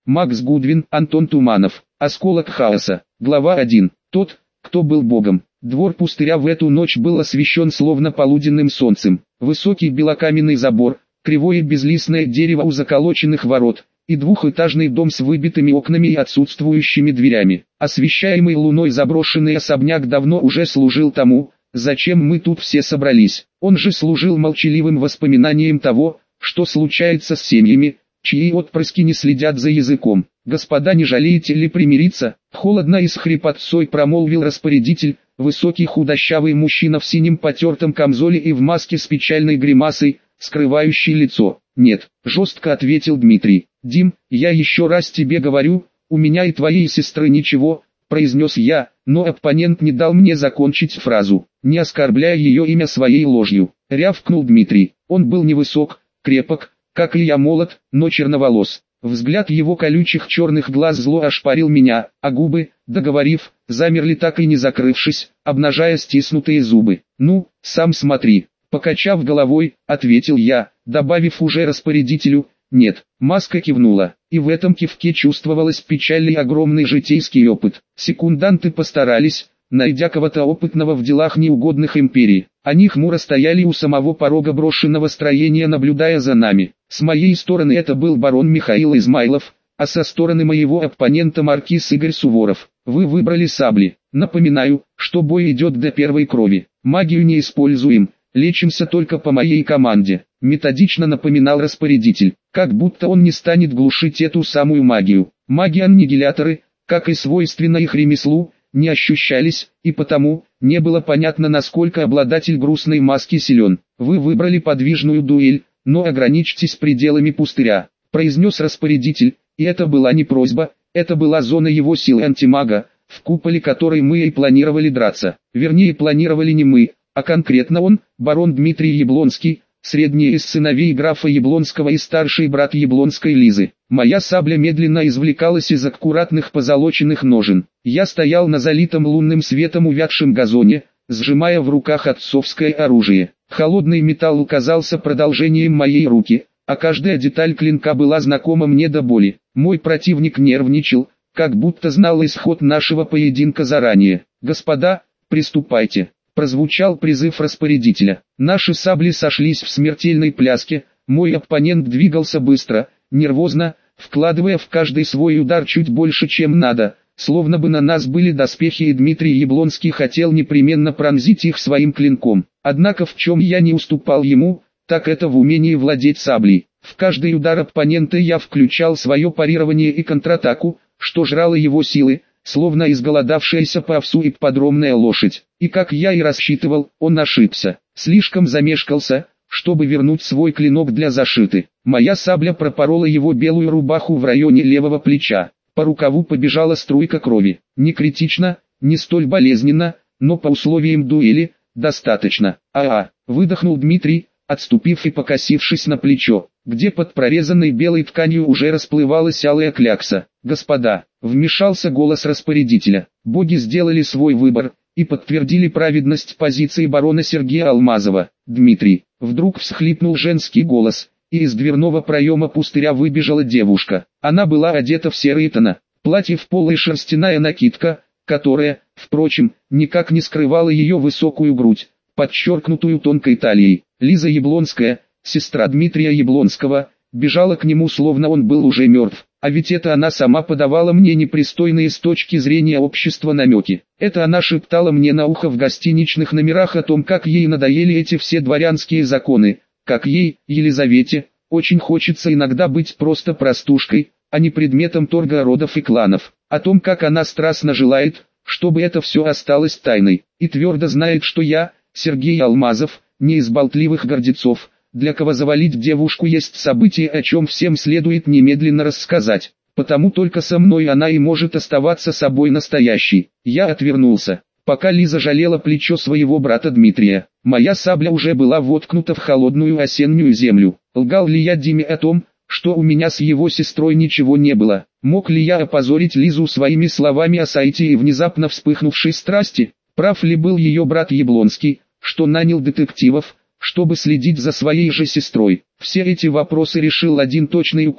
Макс Гудвин, Антон Туманов. Осколок хаоса. Глава 1. Тот, кто был богом. Двор пустыря в эту ночь был освещен словно полуденным солнцем. Высокий белокаменный забор, кривое безлистное дерево у заколоченных ворот и двухэтажный дом с выбитыми окнами и отсутствующими дверями. Освещаемый луной заброшенный особняк давно уже служил тому, зачем мы тут все собрались. Он же служил молчаливым воспоминанием того, что случается с семьями, чьи отпрыски не следят за языком. «Господа, не жалеете ли примириться?» — холодно и с хрипотцой промолвил распорядитель, высокий худощавый мужчина в синем потертом камзоле и в маске с печальной гримасой, скрывающей лицо. «Нет», — жестко ответил Дмитрий. «Дим, я еще раз тебе говорю, у меня и твоей сестры ничего», — произнес я, но оппонент не дал мне закончить фразу, не оскорбляя ее имя своей ложью. Рявкнул Дмитрий. Он был невысок, крепок, как и я, молод, но черноволос. Взгляд его колючих черных глаз зло ошпарил меня, а губы, договорив, замерли так и не закрывшись, обнажая стиснутые зубы. «Ну, сам смотри», — покачав головой, ответил я, добавив уже распорядителю: «Нет». Маска кивнула, и в этом кивке чувствовалась печаль и огромный житейский опыт. Секунданты постарались, найдя кого-то опытного в делах неугодных империи. Они хмуро стояли у самого порога брошенного строения, наблюдая за нами. С моей стороны это был барон Михаил Измайлов, а со стороны моего оппонента маркиз Игорь Суворов. Вы выбрали сабли. Напоминаю, что бой идет до первой крови. Магию не используем, лечимся только по моей команде. Методично напоминал распорядитель, как будто он не станет глушить эту самую магию. Маги-аннигиляторы, как и свойственно их ремеслу, не ощущались, и потому не было понятно, насколько обладатель грустной маски силен. Вы выбрали подвижную дуэль, но ограничьтесь пределами пустыря, произнес распорядитель, и это была не просьба, это была зона его силы антимага, в куполе которой мы и планировали драться. Вернее, планировали не мы, а конкретно он, барон Дмитрий Яблонский, средний из сыновей графа Яблонского и старший брат Яблонской Лизы. Моя сабля медленно извлекалась из аккуратных позолоченных ножен. Я стоял на залитом лунным светом увядшем газоне, сжимая в руках отцовское оружие. Холодный металл казался продолжением моей руки, а каждая деталь клинка была знакома мне до боли. Мой противник нервничал, как будто знал исход нашего поединка заранее. «Господа, приступайте», — прозвучал призыв распорядителя. Наши сабли сошлись в смертельной пляске, мой оппонент двигался быстро, нервозно, вкладывая в каждый свой удар чуть больше, чем надо, словно бы на нас были доспехи, и Дмитрий Яблонский хотел непременно пронзить их своим клинком. Однако в чем я не уступал ему, так это в умении владеть саблей. В каждый удар оппонента я включал свое парирование и контратаку, что жрало его силы, словно изголодавшаяся по овсу ипподромная лошадь. И как я и рассчитывал, он ошибся. Слишком замешкался, чтобы вернуть свой клинок для защиты. Моя сабля пропорола его белую рубаху в районе левого плеча. По рукаву побежала струйка крови. Не критично, не столь болезненно, но по условиям дуэли достаточно. Выдохнул Дмитрий, отступив и покосившись на плечо, где под прорезанной белой тканью уже расплывалась алая клякса. «Господа», — вмешался голос распорядителя, — «боги сделали свой выбор и подтвердили праведность позиции барона Сергея Алмазова». «Дмитрий», — вдруг всхлипнул женский голос, и из дверного проема пустыря выбежала девушка. Она была одета в серое тоно, платье в поло и шерстяная накидка, которая, впрочем, никак не скрывала ее высокую грудь, подчеркнутую тонкой талией. Лиза Яблонская, сестра Дмитрия Яблонского, бежала к нему, словно он был уже мертв. А ведь это она сама подавала мне непристойные с точки зрения общества намеки. Это она шептала мне на ухо в гостиничных номерах о том, как ей надоели эти все дворянские законы, как ей, Елизавете, очень хочется иногда быть просто простушкой, а не предметом торга родов и кланов. О том, как она страстно желает, чтобы это все осталось тайной, и твердо знает, что я, Сергей Алмазов, не из болтливых гордецов, для кого завалить девушку есть событие, о чем всем следует немедленно рассказать. Потому только со мной она и может оставаться собой настоящей. Я отвернулся, пока Лиза жалела плечо своего брата Дмитрия. Моя сабля уже была воткнута в холодную осеннюю землю. Лгал ли я Диме о том, что у меня с его сестрой ничего не было? Мог ли я опозорить Лизу своими словами о сайте и внезапно вспыхнувшей страсти? Прав ли был ее брат Яблонский, что нанял детективов, чтобы следить за своей же сестрой? Все эти вопросы решил один точный укол: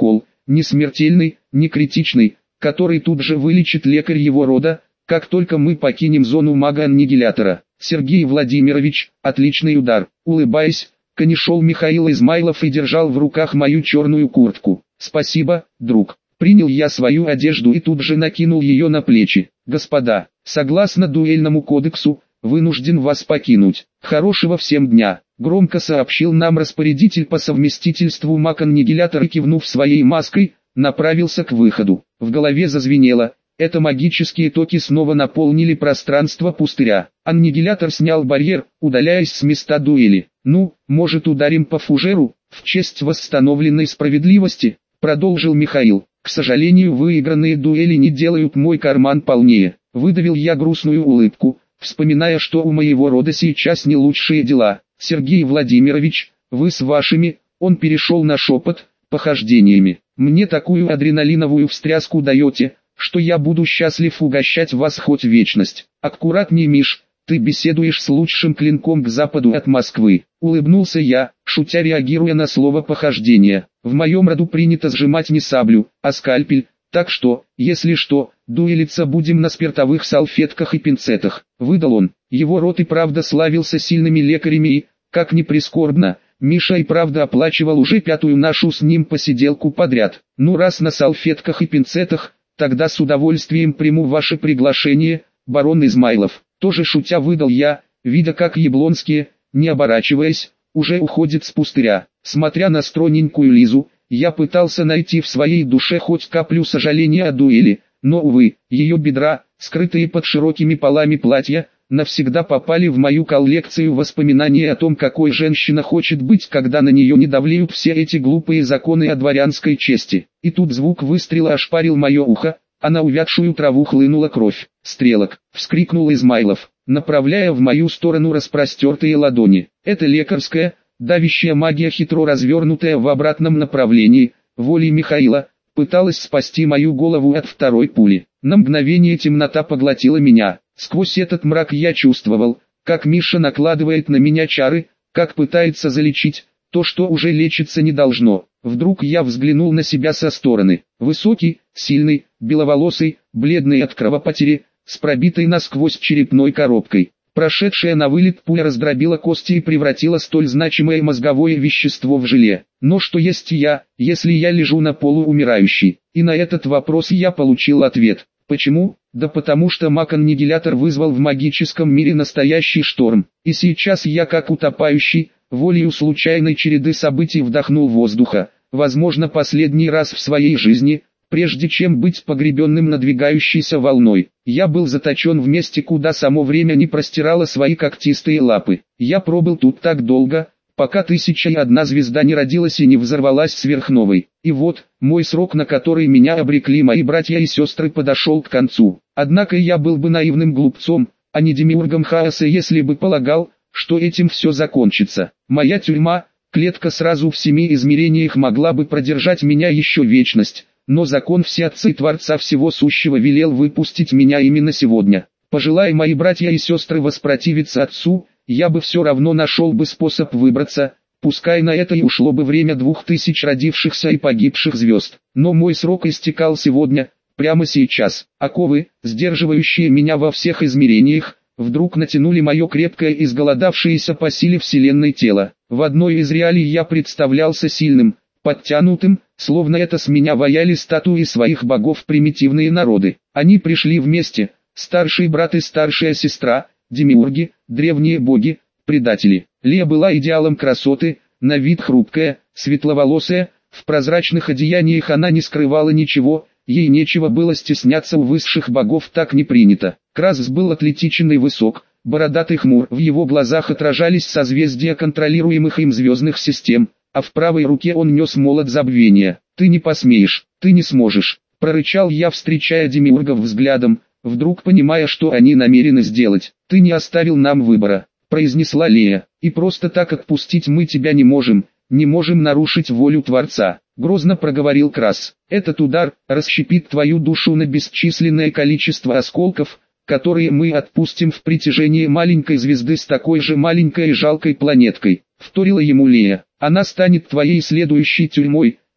не смертельный, не критичный, который тут же вылечит лекарь его рода, как только мы покинем зону мага-аннигилятора. Сергей Владимирович, отличный удар. Улыбаясь, к ней шел Михаил Измайлов и держал в руках мою черную куртку. Спасибо, друг. Принял я свою одежду и тут же накинул ее на плечи. Господа, согласно дуэльному кодексу, вынужден вас покинуть. Хорошего всем дня. Громко сообщил нам распорядитель по совместительству маг-аннигилятор и, кивнув своей маской, направился к выходу. В голове зазвенело. Это магические токи снова наполнили пространство пустыря. Аннигилятор снял барьер, удаляясь с места дуэли. «Ну, может, ударим по фужеру, в честь восстановленной справедливости?» Продолжил Михаил. «К сожалению, выигранные дуэли не делают мой карман полнее». Выдавил я грустную улыбку, вспоминая, что у моего рода сейчас не лучшие дела. «Сергей Владимирович, вы с вашими...» Он перешел на шепот, «похождениями. Мне такую адреналиновую встряску даете, что я буду счастлив угощать вас хоть вечность. Аккуратней, Миш, ты беседуешь с лучшим клинком к западу от Москвы». Улыбнулся я, шутя, реагируя на слово «похождение». В моем роду принято сжимать не саблю, а скальпель, так что, если что, дуэлиться будем на спиртовых салфетках и пинцетах. Выдал он. Его род и правда славился сильными лекарями и, как ни прискорбно, Миша и правда оплачивал уже 5-ю нашу с ним посиделку подряд. Ну, раз на салфетках и пинцетах, тогда с удовольствием приму ваше приглашение, барон Измайлов. Тоже шутя выдал я, видя, как Яблонские, не оборачиваясь, уже уходит с пустыря. Смотря на стройненькую Лизу, я пытался найти в своей душе хоть каплю сожаления о дуэли, но, увы, ее бедра, скрытые под широкими полами платья, навсегда попали в мою коллекцию воспоминаний о том, какой женщина хочет быть, когда на нее не давлеют все эти глупые законы о дворянской чести. И тут звук выстрела ошпарил мое ухо, а на увядшую траву хлынула кровь. «Стрелок!» — вскрикнул Измайлов, направляя в мою сторону распростертые ладони. «Это лекарская, давящая магия, хитро развернутая в обратном направлении, волей Михаила, пыталась спасти мою голову от второй пули. На мгновение темнота поглотила меня. Сквозь этот мрак я чувствовал, как Миша накладывает на меня чары, как пытается залечить то, что уже лечиться не должно. Вдруг я взглянул на себя со стороны. Высокий, сильный, беловолосый, бледный от кровопотери, с пробитой насквозь черепной коробкой. Прошедшая на вылет пуля раздробила кости и превратила столь значимое мозговое вещество в желе. Но что есть я, если я лежу на полу умирающий? И на этот вопрос я получил ответ. Почему? Да потому что маг-аннигилятор вызвал в магическом мире настоящий шторм. И сейчас я, как утопающий, волею случайной череды событий вдохнул воздуха, возможно, последний раз в своей жизни, прежде чем быть погребенным надвигающейся волной. Я был заточен в месте, куда само время не простирало свои когтистые лапы. Я пробыл тут так долго, пока 1001 звезда не родилась и не взорвалась сверхновой. И вот, мой срок, на который меня обрекли мои братья и сестры, подошел к концу. Однако я был бы наивным глупцом, а не демиургом хаоса, если бы полагал, что этим все закончится. Моя тюрьма, клетка сразу в 7 измерениях, могла бы продержать меня еще вечность, но закон Всеотца и Творца Всего Сущего велел выпустить меня именно сегодня. Пожелая мои братья и сестры воспротивиться Отцу, я бы все равно нашел бы способ выбраться, пускай на это и ушло бы время 2000 родившихся и погибших звезд. Но мой срок истекал сегодня, прямо сейчас. Оковы, сдерживающие меня во всех измерениях, вдруг натянули мое крепкое, изголодавшееся по силе вселенной тело. В одной из реалий я представлялся сильным, подтянутым, словно это с меня ваяли статуи своих богов примитивные народы. Они пришли вместе, старший брат и старшая сестра, демиурги, древние боги, предатели. Лея была идеалом красоты, на вид хрупкая, светловолосая, в прозрачных одеяниях она не скрывала ничего, ей нечего было стесняться, у высших богов так не принято. Крас был атлетичен и высок, бородатый хмур, в его глазах отражались созвездия контролируемых им звездных систем, а в правой руке он нес молот забвения. «Ты не посмеешь, ты не сможешь», — прорычал я, встречая демиургов взглядом, вдруг понимая, что они намерены сделать. «Ты не оставил нам выбора», — произнесла Лея, — «и просто так отпустить мы тебя не можем нарушить волю Творца», — грозно проговорил Крас. «Этот удар расщепит твою душу на бесчисленное количество осколков, которые мы отпустим в притяжение маленькой звезды с такой же маленькой и жалкой планеткой», — вторила ему Лея. «Она станет твоей следующей тюрьмой,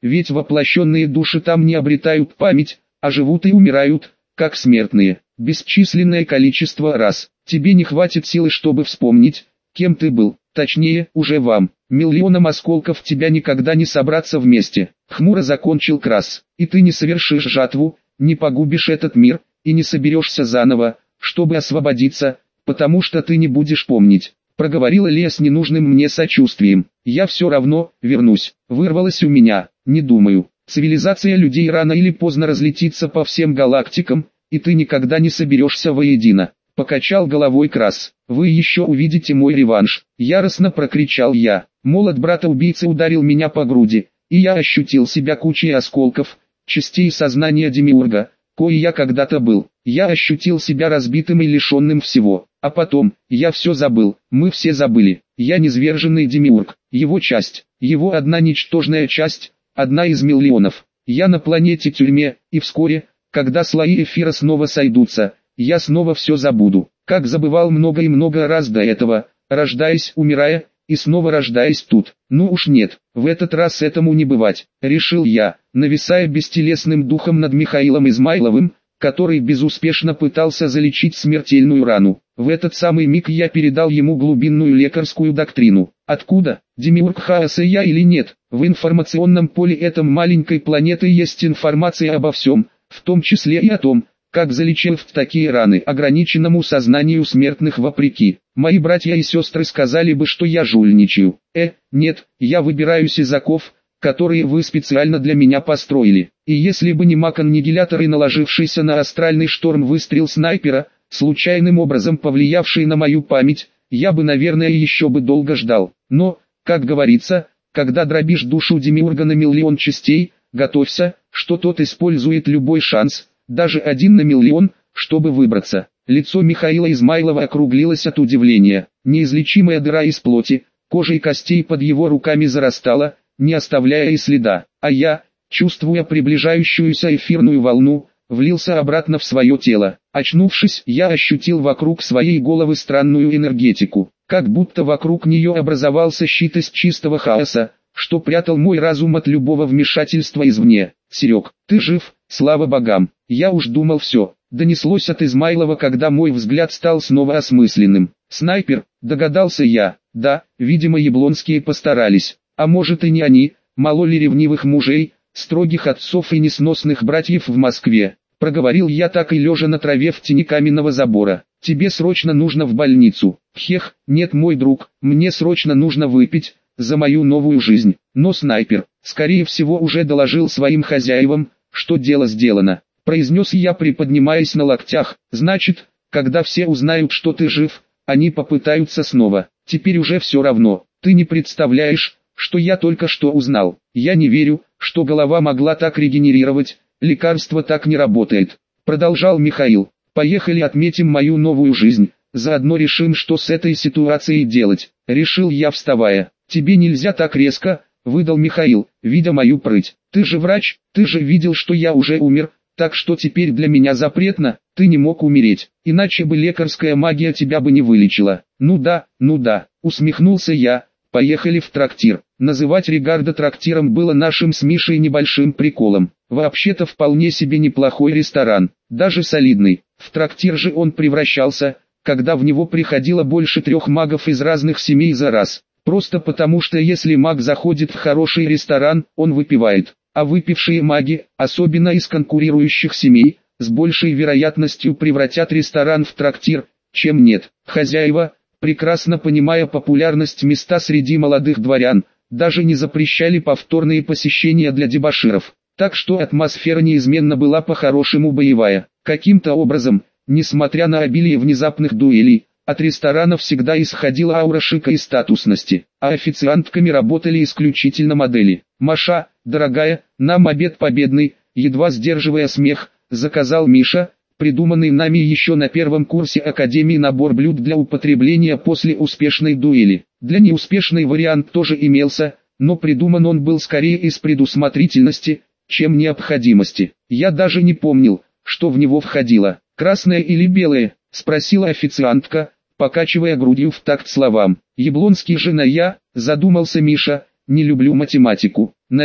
ведь воплощенные души там не обретают память, а живут и умирают, как смертные, бесчисленное количество раз. Тебе не хватит силы, чтобы вспомнить, кем ты был, точнее, уже вам, миллионам осколков тебя никогда не собраться вместе. Хмуро закончил Крас. И ты не совершишь жатву, не погубишь этот мир, и не соберешься заново, чтобы освободиться, потому что ты не будешь помнить. Проговорила Лея с ненужным мне сочувствием. Я все равно вернусь. Вырвалось у меня. Не думаю. Цивилизация людей рано или поздно разлетится по всем галактикам, и ты никогда не соберешься воедино. Покачал головой Крас. Вы еще увидите мой реванш. Яростно прокричал я. Молот брата-убийцы ударил меня по груди, и я ощутил себя кучей осколков, частей сознания демиурга, кое я когда-то был. Я ощутил себя разбитым и лишенным всего. А потом, я все забыл, мы все забыли. Я низверженный демиург, его часть, его одна ничтожная часть, одна из миллионов. Я на планете-тюрьме, и вскоре, когда слои эфира снова сойдутся, я снова все забуду, как забывал много и много раз до этого, рождаясь, умирая, и снова рождаясь тут. Ну уж нет, в этот раз этому не бывать, решил я, нависая бестелесным духом над Михаилом Измайловым, который безуспешно пытался залечить смертельную рану. В этот самый миг я передал ему глубинную лекарскую доктрину. Откуда, демиург хаоса я или нет, в информационном поле этой маленькой планеты есть информация обо всем, в том числе и о том, как залечив такие раны ограниченному сознанию смертных вопреки. Мои братья и сестры сказали бы, что я жульничаю. Нет, я выбираюсь из оков, которые вы специально для меня построили. И если бы не маг-аннигилятор и наложившийся на астральный шторм выстрел снайпера, случайным образом повлиявший на мою память, я бы, наверное, еще бы долго ждал. Но, как говорится, когда дробишь душу демиурга на миллион частей, готовься, что тот использует любой шанс, даже 1 на миллион, чтобы выбраться. Лицо Михаила Измайлова округлилось от удивления. Неизлечимая дыра из плоти, кожи и костей под его руками зарастала, не оставляя и следа. А я, чувствуя приближающуюся эфирную волну, влился обратно в свое тело. Очнувшись, я ощутил вокруг своей головы странную энергетику, как будто вокруг нее образовался щит из чистого хаоса, что прятал мой разум от любого вмешательства извне. «Серег, ты жив, слава богам, я уж думал все», донеслось от Измайлова, когда мой взгляд стал снова осмысленным. «Снайпер», догадался я, да, видимо Яблонские постарались, а может и не они, мало ли ревнивых мужей, строгих отцов и несносных братьев в Москве. Проговорил я так и лежа на траве в тени каменного забора. «Тебе срочно нужно в больницу». «Хех, нет, мой друг, мне срочно нужно выпить, за мою новую жизнь». Но снайпер, скорее всего, уже доложил своим хозяевам, что дело сделано. Произнес я, приподнимаясь на локтях. «Значит, когда все узнают, что ты жив, они попытаются снова. Теперь уже все равно. Ты не представляешь, что я только что узнал. Я не верю, что голова могла так регенерировать, лекарство так не работает», продолжал Михаил. «Поехали отметим мою новую жизнь, заодно решим, что с этой ситуацией делать», решил я, вставая. «Тебе нельзя так резко», выдал Михаил, видя мою прыть. «Ты же врач, ты же видел, что я уже умер, так что теперь для меня запретно, ты не мог умереть, иначе бы лекарская магия тебя бы не вылечила». Ну да, усмехнулся я. «Поехали в трактир». Называть Регарда трактиром было нашим с Мишей небольшим приколом. Вообще-то вполне себе неплохой ресторан, даже солидный. В трактир же он превращался, когда в него приходило больше 3 магов из разных семей за раз. Просто потому, что если маг заходит в хороший ресторан, он выпивает. А выпившие маги, особенно из конкурирующих семей, с большей вероятностью превратят ресторан в трактир, чем нет. Хозяева, прекрасно понимая популярность места среди молодых дворян, даже не запрещали повторные посещения для дебоширов. Так что атмосфера неизменно была по-хорошему боевая. Каким-то образом, несмотря на обилие внезапных дуэлей, от ресторана всегда исходила аура шика и статусности, а официантками работали исключительно модели. «Маша, дорогая, нам обед победный», едва сдерживая смех, заказал Миша, придуманный нами еще на 1 курсе Академии набор блюд для употребления после успешной дуэли. Для неуспешной вариант тоже имелся, но придуман он был скорее из предусмотрительности, чем необходимости. Я даже не помнил, что в него входило. «Красное или белое?» — спросила официантка, покачивая грудью в такт словам. «Яблонский же на «я», — задумался Миша, — «не люблю математику». «На «я»,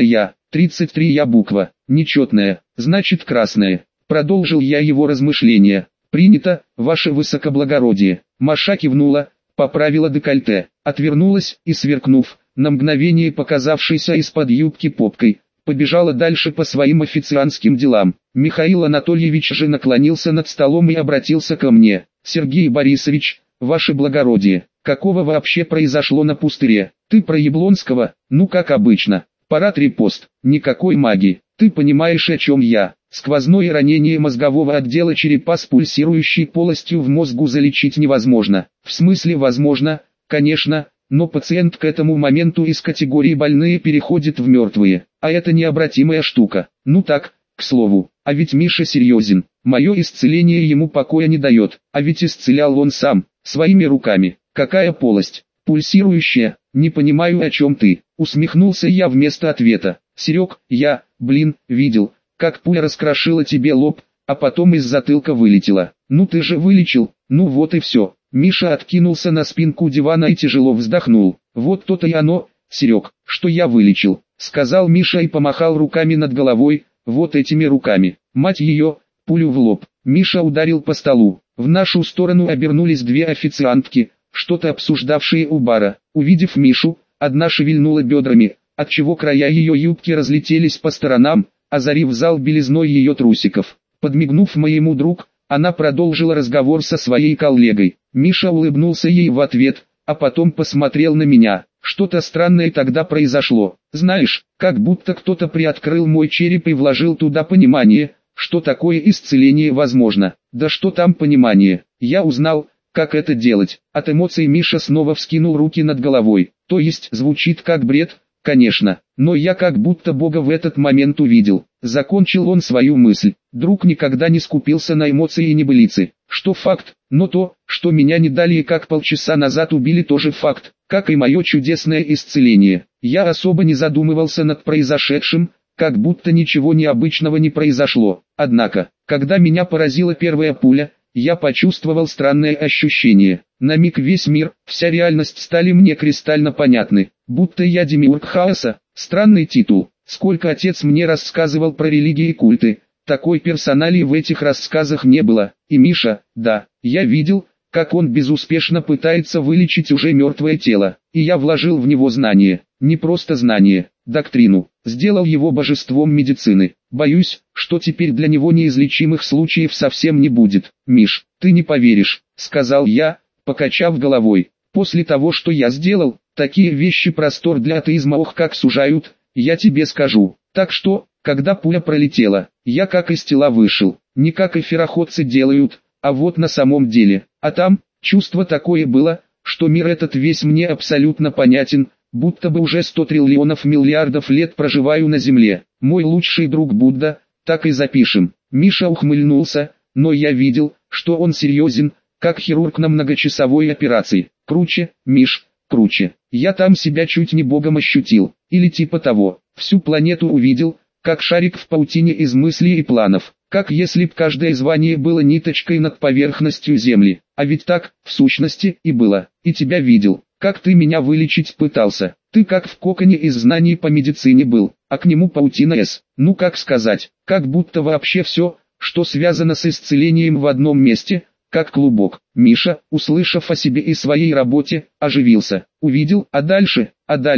33 я буква, нечетная, значит красная. Продолжил я его размышления. Принято, ваше высокоблагородие. Маша кивнула, поправила декольте, отвернулась и, сверкнув, на мгновение показавшейся из-под юбки попкой, побежала дальше по своим официантским делам. Михаил Анатольевич же наклонился над столом и обратился ко мне. Сергей Борисович, ваше благородие, какого вообще произошло на пустыре? Ты про Яблонского? Ну как обычно. Парад репост, никакой магии. Ты понимаешь, о чем я? Сквозное ранение мозгового отдела черепа с пульсирующей полостью в мозгу залечить невозможно. В смысле возможно, конечно, но пациент к этому моменту из категории больные переходит в мертвые, а это необратимая штука. Ну так, к слову, а ведь Миша серьезен, мое исцеление ему покоя не дает, а ведь исцелял он сам, своими руками. Какая полость? Пульсирующая, не понимаю, о чем ты. Усмехнулся я вместо ответа. Серег, я, видел, как пуля раскрошила тебе лоб, а потом из затылка вылетела. Ну ты же вылечил, ну вот и все. Миша откинулся на спинку дивана и тяжело вздохнул. Вот то-то и оно, Серег, что я вылечил, сказал Миша и помахал руками над головой, вот этими руками. Мать ее, пулю в лоб. Миша ударил по столу. В нашу сторону обернулись две официантки, что-то обсуждавшие у бара. Увидев Мишу, одна шевельнула бедрами, отчего края ее юбки разлетелись по сторонам, озарив зал белизной ее трусиков. Подмигнув моему другу, она продолжила разговор со своей коллегой. Миша улыбнулся ей в ответ, а потом посмотрел на меня. Что-то странное тогда произошло. Знаешь, как будто кто-то приоткрыл мой череп и вложил туда понимание, что такое исцеление возможно. Да что там понимание? Я узнал, как это делать. От эмоций Миша снова вскинул руки над головой. То есть звучит как бред, конечно, но я как будто Бога в этот момент увидел. Закончил он свою мысль. Друг никогда не скупился на эмоции и небылицы. Что факт, но то, что меня не далее как полчаса назад убили, тоже факт, как и мое чудесное исцеление. Я особо не задумывался над произошедшим, как будто ничего необычного не произошло. Однако, когда меня поразила первая пуля, я почувствовал странное ощущение. На миг весь мир, вся реальность стали мне кристально понятны. Будто я демиург хаоса. Странный титул. Сколько отец мне рассказывал про религии и культы, такой персоналии в этих рассказах не было. И Миша, да, я видел, как он безуспешно пытается вылечить уже мертвое тело. И я вложил в него знание. Не просто знание, доктрину. Сделал его божеством медицины. Боюсь, что теперь для него неизлечимых случаев совсем не будет. Миш, ты не поверишь, сказал я, покачав головой. После того, что я сделал, такие вещи простор для атеизма ох как сужают, я тебе скажу. Так что, когда пуля пролетела, я как из тела вышел. Не как эфироходцы делают, а вот на самом деле. А там, чувство такое было, что мир этот весь мне абсолютно понятен, будто бы уже 100 триллионов миллиардов лет проживаю на Земле. Мой лучший друг Будда, так и запишем. Миша ухмыльнулся, но я видел, что он серьезен, как хирург на многочасовой операции. Круче, Миш, круче. Я там себя чуть не богом ощутил, или типа того. Всю планету увидел, как шарик в паутине из мыслей и планов. Как если б каждое звание было ниточкой над поверхностью Земли. А ведь так, в сущности, и было. И тебя видел, как ты меня вылечить пытался. Ты как в коконе из знаний по медицине был, а к нему паутина С. Ну как сказать, как будто вообще все, что связано с исцелением в одном месте, как клубок. Миша, услышав о себе и своей работе, оживился. Увидел, а дальше,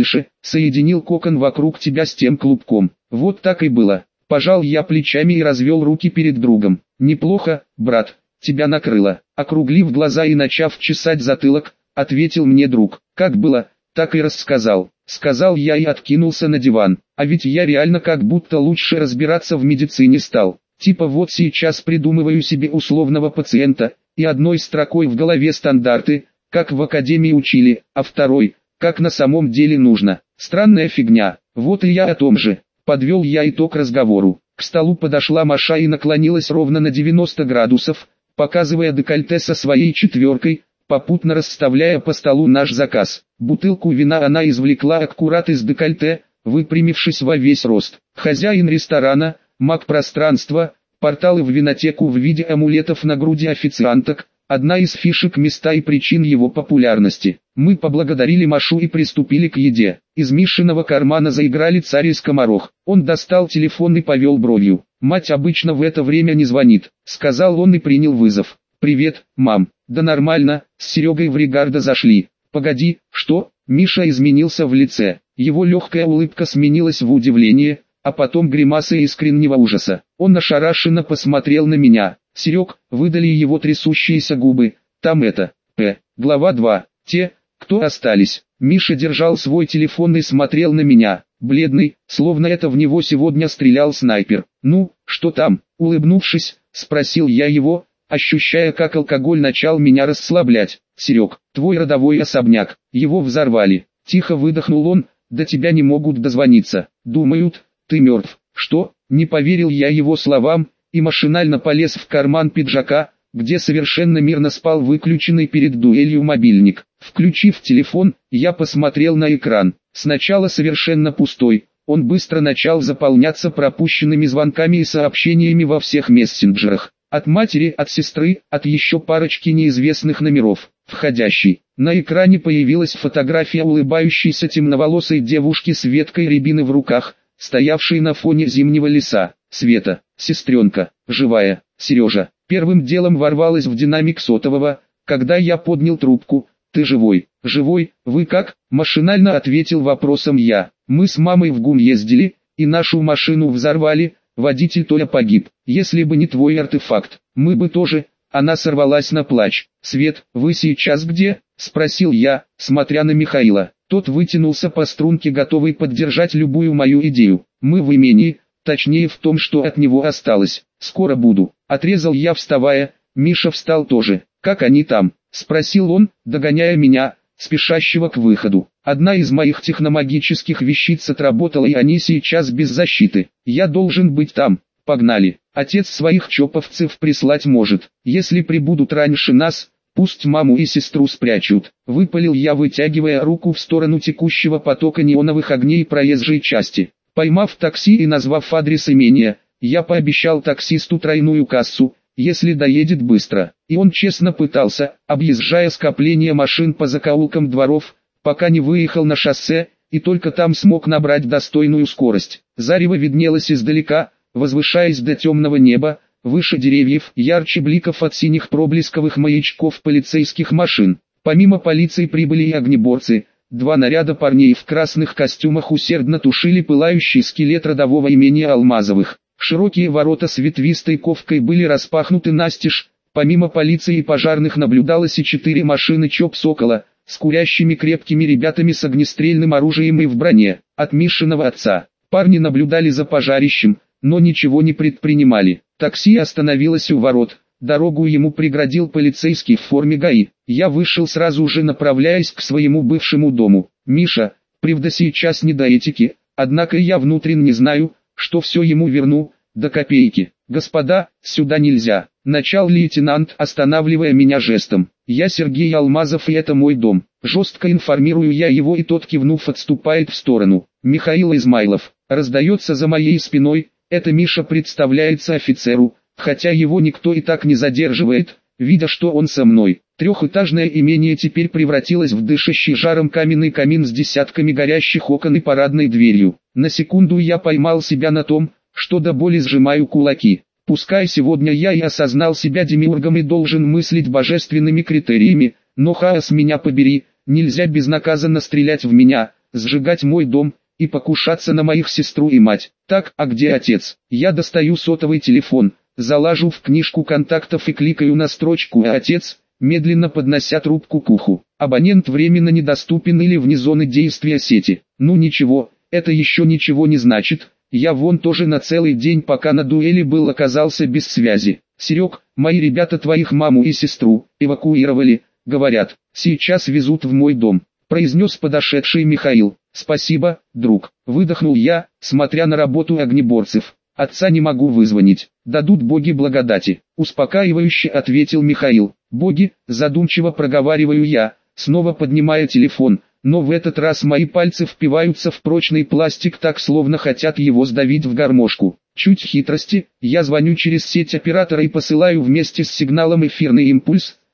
соединил кокон вокруг тебя с тем клубком. Вот так и было. Пожал я плечами и развел руки перед другом. Неплохо, брат, тебя накрыло. Округлив глаза и начав чесать затылок, ответил мне друг. Как было, так и рассказал. Сказал я и откинулся на диван. А ведь я реально как будто лучше разбираться в медицине стал. Типа вот сейчас придумываю себе условного пациента, и одной строкой в голове стандарты, как в академии учили, а второй, как на самом деле нужно. Странная фигня, вот и я о том же. Подвел я итог разговору. К столу подошла Маша и наклонилась ровно на 90 градусов, показывая декольте со своей четверкой, попутно расставляя по столу наш заказ. Бутылку вина она извлекла аккурат из декольте, выпрямившись во весь рост. Хозяин ресторана, маг пространства, порталы в винотеку в виде амулетов на груди официанток, одна из фишек места и причин его популярности. Мы поблагодарили Машу и приступили к еде. Из Мишиного кармана заиграли «Царь и скоморох». Он достал телефон и повел бровью. «Мать обычно в это время не звонит», — сказал он и принял вызов. «Привет, мам». «Да нормально, с Серегой в Ригарда зашли». «Погоди, что?» Миша изменился в лице. Его легкая улыбка сменилась в удивление, а потом гримаса искреннего ужаса. Он ошарашенно посмотрел на меня. «Серег», выдали его трясущиеся губы, «там это, Глава 2. Те, кто остались». Миша держал свой телефон и смотрел на меня, бледный, словно это в него сегодня стрелял снайпер. «Ну, что там?» Улыбнувшись, спросил я его, ощущая, как алкоголь начал меня расслаблять. «Серег, твой родовой особняк, его взорвали». Тихо выдохнул он, «до тебя не могут дозвониться, думают, ты мертв». «Что?» Не поверил я его словам, и машинально полез в карман пиджака, где совершенно мирно спал выключенный перед дуэлью мобильник. Включив телефон, я посмотрел на экран. Сначала совершенно пустой, он быстро начал заполняться пропущенными звонками и сообщениями во всех мессенджерах. От матери, от сестры, от еще парочки неизвестных номеров. Входящий. На экране появилась фотография улыбающейся темноволосой девушки с веткой рябины в руках, стоявшей на фоне зимнего леса. «Света, сестренка, живая, Сережа». Первым делом ворвалась в динамик сотового, когда я поднял трубку. «Ты живой?» «Живой, вы как?» Машинально ответил вопросом я. «Мы с мамой в ГУМ ездили, и нашу машину взорвали, водитель Толя погиб. Если бы не твой артефакт, мы бы тоже...» Она сорвалась на плач. «Свет, вы сейчас где?» — спросил я, смотря на Михаила. Тот вытянулся по струнке, готовый поддержать любую мою идею. «Мы в имении, точнее в том, что от него осталось. Скоро буду», — отрезал я, вставая. Миша встал тоже. «Как они там?» — спросил он, догоняя меня, спешащего к выходу. «Одна из моих техномагических вещиц отработала, и они сейчас без защиты. Я должен быть там. Погнали. Отец своих чоповцев прислать может. Если прибудут раньше нас, пусть маму и сестру спрячут», — выпалил я, вытягивая руку в сторону текущего потока неоновых огней проезжей части. Поймав такси и назвав адрес имения, я пообещал таксисту тройную кассу, если доедет быстро. И он честно пытался, объезжая скопление машин по закоулкам дворов, пока не выехал на шоссе, и только там смог набрать достойную скорость. Зарево виднелось издалека, возвышаясь до темного неба, выше деревьев, ярче бликов от синих проблесковых маячков полицейских машин. Помимо полиции прибыли и огнеборцы. 2 наряда парней в красных костюмах усердно тушили пылающий скелет родового имения Алмазовых. Широкие ворота с ветвистой ковкой были распахнуты настежь. Помимо полиции и пожарных наблюдалось и 4 машины ЧОП «Сокола», с курящими крепкими ребятами с огнестрельным оружием и в броне, от Мишиного отца. Парни наблюдали за пожарищем, но ничего не предпринимали. Такси остановилось у ворот, дорогу ему преградил полицейский в форме ГАИ. Я вышел сразу же, направляясь к своему бывшему дому. «Миша, правда сейчас не до этики, однако я внутренне знаю, что все ему верну, до копейки. Господа, сюда нельзя», — начал лейтенант, останавливая меня жестом. «Я Сергей Алмазов, и это мой дом». Жестко информирую я его, и тот, кивнув, отступает в сторону. «Михаил Измайлов», раздается за моей спиной. Это Миша представляется офицеру, хотя его никто и так не задерживает, видя, что он со мной. Трехэтажное имение теперь превратилось в дышащий жаром каменный камин с десятками горящих окон и парадной дверью. На секунду я поймал себя на том, что до боли сжимаю кулаки. Пускай сегодня я и осознал себя демиургом и должен мыслить божественными критериями, но хаос меня побери, нельзя безнаказанно стрелять в меня, сжигать мой дом и покушаться на моих сестру и мать. Так, а где отец? Я достаю сотовый телефон, залажу в книжку контактов и кликаю на строчку «А отец», медленно поднося трубку к уху. Абонент временно недоступен или вне зоны действия сети. Ну ничего, это еще ничего не значит. Я вон тоже на целый день, пока на дуэли был, оказался без связи. «Серег, мои ребята твоих маму и сестру эвакуировали, говорят, сейчас везут в мой дом», произнес подошедший Михаил. «Спасибо, друг», выдохнул я, смотря на работу огнеборцев. «Отца не могу вызвонить, дадут боги благодати», успокаивающе ответил Михаил. «Боги», задумчиво проговариваю я, снова поднимая телефон, но в этот раз мои пальцы впиваются в прочный пластик так, словно хотят его сдавить в гармошку. Чуть хитрости, я звоню через сеть оператора и посылаю вместе с сигналом эфирный импульс,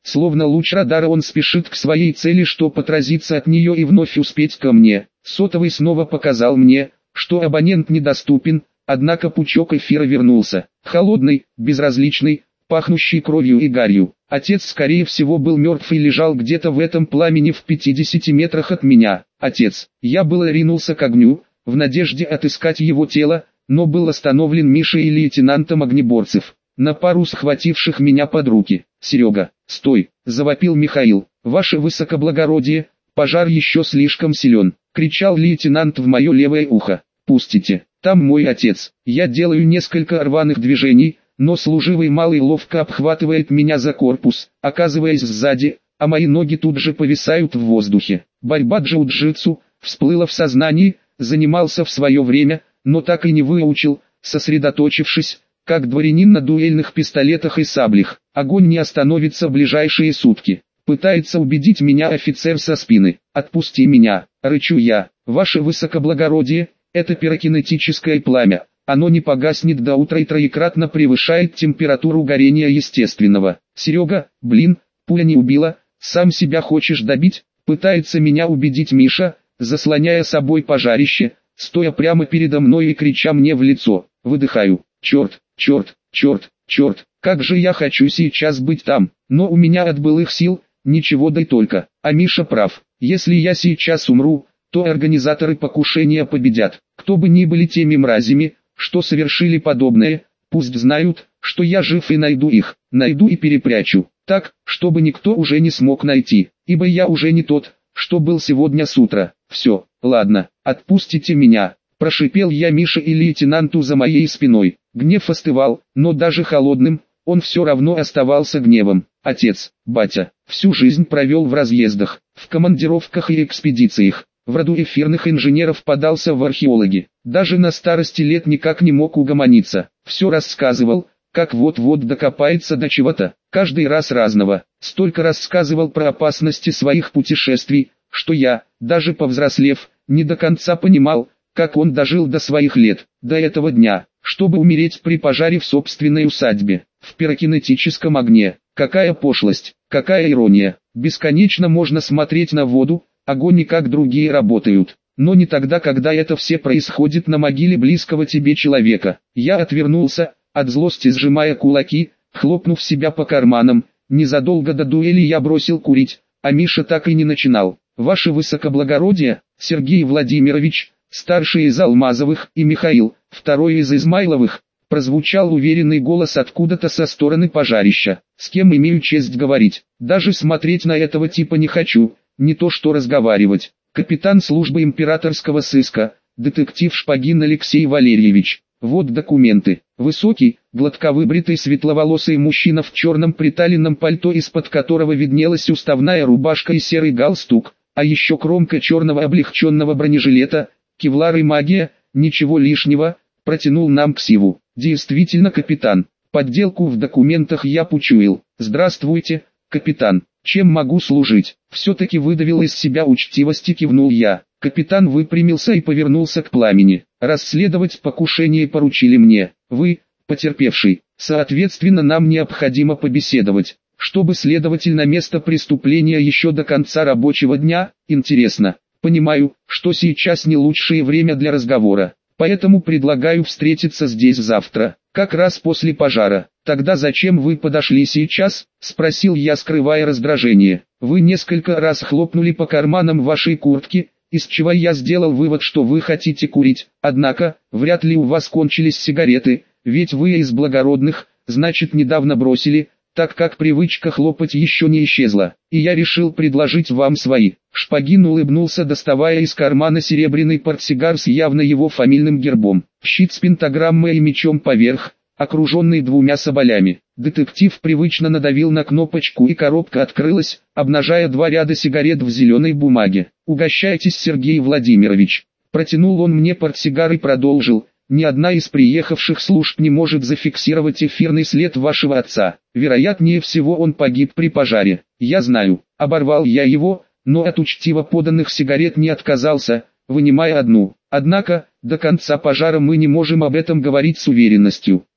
Словно луч радара он спешит к своей цели, чтобы отразиться от нее и вновь успеть ко мне. Сотовый снова показал мне, что абонент недоступен, однако пучок эфира вернулся. Холодный, безразличный, пахнущий кровью и гарью. Отец скорее всего был мертв и лежал где-то в этом пламени в 50 метрах от меня. Отец. Я было ринулся к огню, в надежде отыскать его тело, но был остановлен Мишей и лейтенантом огнеборцев, на пару схвативших меня под руки. «Серега, стой!» – завопил Михаил. «Ваше высокоблагородие, пожар еще слишком силен!» – кричал лейтенант в мое левое ухо. «Пустите, там мой отец!» Я делаю несколько рваных движений, но служивый малый ловко обхватывает меня за корпус, оказываясь сзади, а мои ноги тут же повисают в воздухе. Борьба джиу-джитсу, всплыла в сознании, занимался в свое время, но так и не выучил, сосредоточившись, как дворянин на дуэльных пистолетах и саблях. Огонь не остановится в ближайшие сутки. Пытается убедить меня офицер со спины. «Отпусти меня!» – рычу я. «Ваше высокоблагородие, это пирокинетическое пламя. Оно не погаснет до утра и троекратно превышает температуру горения естественного». «Серега, блин, пуля не убила, сам себя хочешь добить?» Пытается меня убедить Миша, заслоняя собой пожарище, стоя прямо передо мной и крича мне в лицо. Выдыхаю. «Черт, черт, черт, черт, как же я хочу сейчас быть там, но у меня от былых сил, ничего да и только». А Миша прав. Если я сейчас умру, то организаторы покушения победят. Кто бы ни были теми мразями, что совершили подобное, пусть знают, что я жив и найду их, найду и перепрячу, так, чтобы никто уже не смог найти, ибо я уже не тот, что был сегодня с утра. «Все, ладно, отпустите меня», – прошипел я Мише и лейтенанту за моей спиной. Гнев остывал, но даже холодным, он все равно оставался гневом. Отец, батя, всю жизнь провел в разъездах, в командировках и экспедициях. В роду эфирных инженеров подался в археологи. Даже на старости лет никак не мог угомониться. Все рассказывал, как вот-вот докопается до чего-то. Каждый раз разного. Столько рассказывал про опасности своих путешествий, что я, даже повзрослев, не до конца понимал, как он дожил до своих лет, до этого дня, чтобы умереть при пожаре в собственной усадьбе, в пирокинетическом огне. Какая пошлость, какая ирония. Бесконечно можно смотреть на воду, огонь и как другие работают, но не тогда, когда это все происходит на могиле близкого тебе человека. Я отвернулся, от злости сжимая кулаки, хлопнув себя по карманам. Незадолго до дуэли я бросил курить, а Миша так и не начинал. «Ваше высокоблагородие, Сергей Владимирович, старший из Алмазовых, и Михаил, второй из Измайловых», прозвучал уверенный голос откуда-то со стороны пожарища. «С кем имею честь говорить? Даже смотреть на этого типа не хочу, не то что разговаривать. Капитан службы императорского сыска, детектив Шпагин Алексей Валерьевич. Вот документы». Высокий, гладковыбритый светловолосый мужчина в черном приталенном пальто, из-под которого виднелась уставная рубашка и серый галстук, а еще кромка черного облегченного бронежилета, кевлар и магия, ничего лишнего, протянул нам ксиву. «Действительно, капитан, подделку в документах я почуял. Здравствуйте, капитан, чем могу служить?» Все-таки выдавил из себя учтивости, кивнул я. Капитан выпрямился и повернулся к пламени. «Расследовать покушение поручили мне. Вы, потерпевший, соответственно, нам необходимо побеседовать, чтобы следователь на место преступления еще до конца рабочего дня. Интересно. Понимаю, что сейчас не лучшее время для разговора, поэтому предлагаю встретиться здесь завтра, как раз после пожара». «Тогда зачем вы подошли сейчас?» – спросил я, скрывая раздражение. «Вы несколько раз хлопнули по карманам вашей куртки, из чего я сделал вывод, что вы хотите курить. Однако, вряд ли у вас кончились сигареты, ведь вы из благородных, значит недавно бросили, так как привычка хлопать еще не исчезла, и я решил предложить вам свои». Шпагин улыбнулся, доставая из кармана серебряный портсигар с явно его фамильным гербом. Щит с пентаграммой и мечом поверх, окруженный двумя соболями. Детектив привычно надавил на кнопочку, и коробка открылась, обнажая 2 ряда сигарет в зеленой бумаге. «Угощайтесь, Сергей Владимирович». Протянул он мне портсигар и продолжил. «Ни одна из приехавших служб не может зафиксировать эфирный след вашего отца. Вероятнее всего он погиб при пожаре». «Я знаю». Оборвал я его, но от учтиво поданных сигарет не отказался, вынимая одну. «Однако, до конца пожара мы не можем об этом говорить с уверенностью.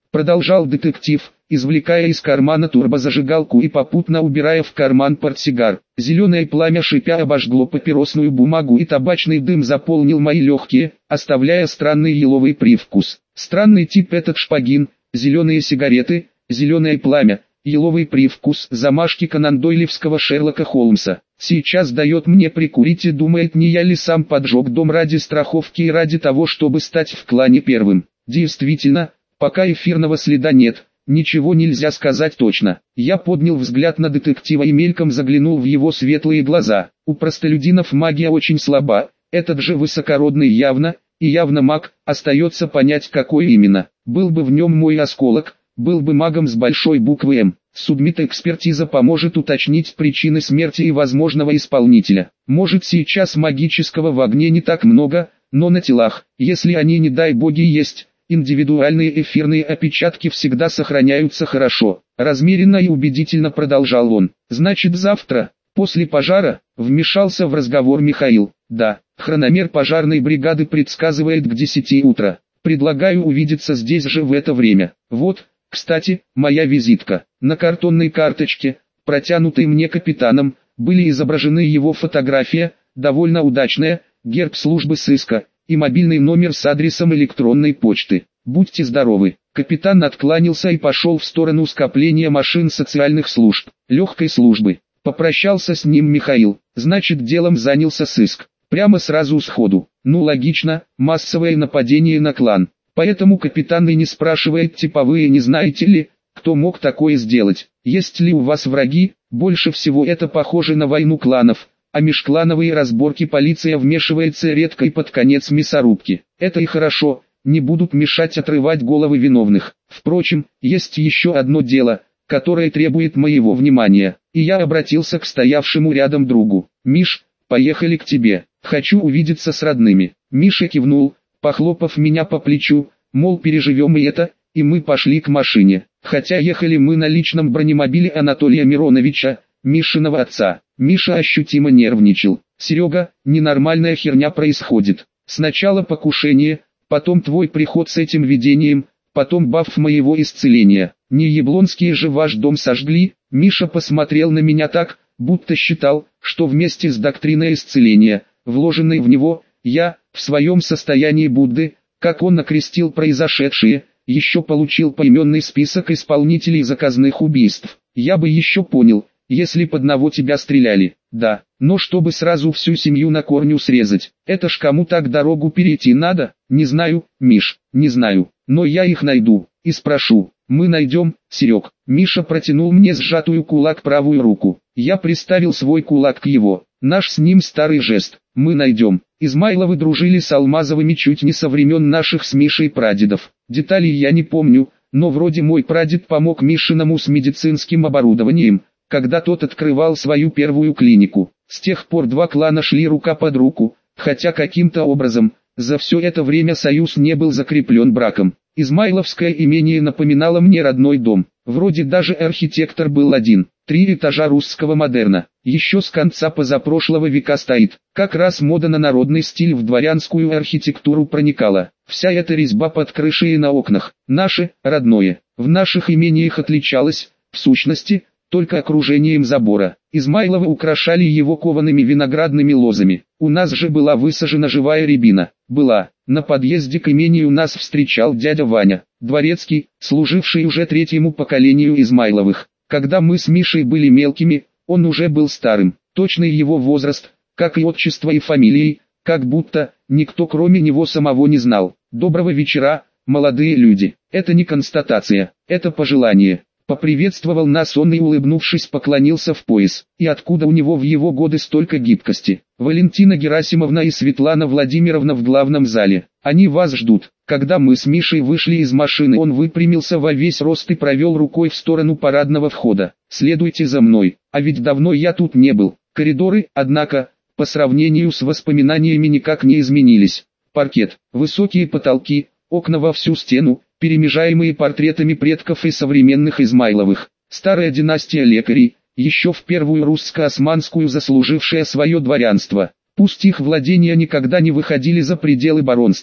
продолжал детектив, извлекая из кармана турбозажигалку и попутно убирая в карман портсигар. Зеленое пламя шипя обожгло папиросную бумагу, и табачный дым заполнил мои легкие, оставляя странный еловый привкус. Странный тип этот Шпагин, зеленые сигареты, зеленое пламя, еловый привкус, замашки конан-дойлевского Шерлока Холмса. Сейчас дает мне прикурить и думает, не я ли сам поджег дом ради страховки и ради того, чтобы стать в клане первым. Действительно, пока эфирного следа нет, ничего нельзя сказать точно. Я поднял взгляд на детектива и мельком заглянул в его светлые глаза. У простолюдинов магия очень слаба, этот же высокородный явно маг, остается понять, какой именно. Был бы в нем мой осколок, был бы магом с большой буквы М. Судмедэкспертиза поможет уточнить причины смерти и возможного исполнителя. Может, сейчас магического в огне не так много, но на телах, если они, не дай боги, есть, индивидуальные эфирные опечатки всегда сохраняются хорошо. Размеренно и убедительно продолжал он. Значит, завтра, после пожара, вмешался в разговор Михаил. Да, хрономер пожарной бригады предсказывает к 10 утра. Предлагаю увидеться здесь же в это время. Вот, кстати, моя визитка. На картонной карточке, протянутой мне капитаном, были изображены его фотография, довольно удачная, герб службы сыска, и мобильный номер с адресом электронной почты. Будьте здоровы. Капитан откланялся и пошел в сторону скопления машин социальных служб, легкой службы. Попрощался с ним Михаил. Значит, делом занялся сыск. Прямо сразу сходу. Ну логично, массовое нападение на клан. Поэтому капитан и не спрашивает типовые, не знаете ли, кто мог такое сделать. Есть ли у вас враги? Больше всего это похоже на войну кланов, а межклановые разборки полиция вмешивается редко и под конец мясорубки. Это и хорошо, не будут мешать отрывать головы виновных. Впрочем, есть еще одно дело, которое требует моего внимания. И я обратился к стоявшему рядом другу. Миш, поехали к тебе, хочу увидеться с родными. Миша кивнул, похлопав меня по плечу, мол, переживем и это, и мы пошли к машине. Хотя ехали мы на личном бронемобиле Анатолия Мироновича, Мишиного отца. Миша ощутимо нервничал. Серега, ненормальная херня происходит. Сначала покушение, потом твой приход с этим видением, потом баф моего исцеления. Не Яблонские же ваш дом сожгли? Миша посмотрел на меня так, будто считал, что вместе с доктриной исцеления, вложенной в него, я, в своем состоянии Будды, как он окрестил произошедшее, еще получил поименный список исполнителей заказных убийств. Я бы еще понял, если б одного тебя стреляли, да, но чтобы сразу всю семью на корню срезать, это ж кому так дорогу перейти надо? Не знаю, Миш, не знаю, но я их найду, и спрошу. Мы найдем, Серег. Миша протянул мне сжатую кулак правую руку. Я приставил свой кулак к его. Наш с ним старый жест. Мы найдем. Измайловы дружили с Алмазовыми чуть не со времен наших с Мишей прадедов. Деталей я не помню, но вроде мой прадед помог Мишиному с медицинским оборудованием, когда тот открывал свою первую клинику. С тех пор два клана шли рука под руку, хотя каким-то образом, за все это время союз не был закреплен браком. Измайловское имение напоминало мне родной дом. Вроде даже архитектор был один. 3 этажа русского модерна. Еще с конца позапрошлого века стоит. Как раз мода на народный стиль в дворянскую архитектуру проникала. Вся эта резьба под крышей и на окнах. Наше, родное. В наших имениях отличалось, в сущности, только окружением забора. Измайловы украшали его коваными виноградными лозами. У нас же была высажена живая рябина. Была. На подъезде к имению нас встречал дядя Ваня, дворецкий, служивший уже 3-му поколению Измайловых. Когда мы с Мишей были мелкими, он уже был старым. Точный его возраст, как и отчество и фамилии, как будто никто кроме него самого не знал. Доброго вечера, молодые люди. Это не констатация, это пожелание. Поприветствовал нас он и, улыбнувшись, поклонился в пояс. И откуда у него в его годы столько гибкости? Валентина Герасимовна и Светлана Владимировна в главном зале. Они вас ждут. Когда мы с Мишей вышли из машины, он выпрямился во весь рост и провел рукой в сторону парадного входа. Следуйте за мной. А ведь давно я тут не был. Коридоры, однако, по сравнению с воспоминаниями никак не изменились. Паркет, высокие потолки, окна во всю стену, перемежаемые портретами предков и современных Измайловых. Старая династия лекарей, еще в первую русско-османскую заслужившая свое дворянство. Пусть их владения никогда не выходили за пределы баронства,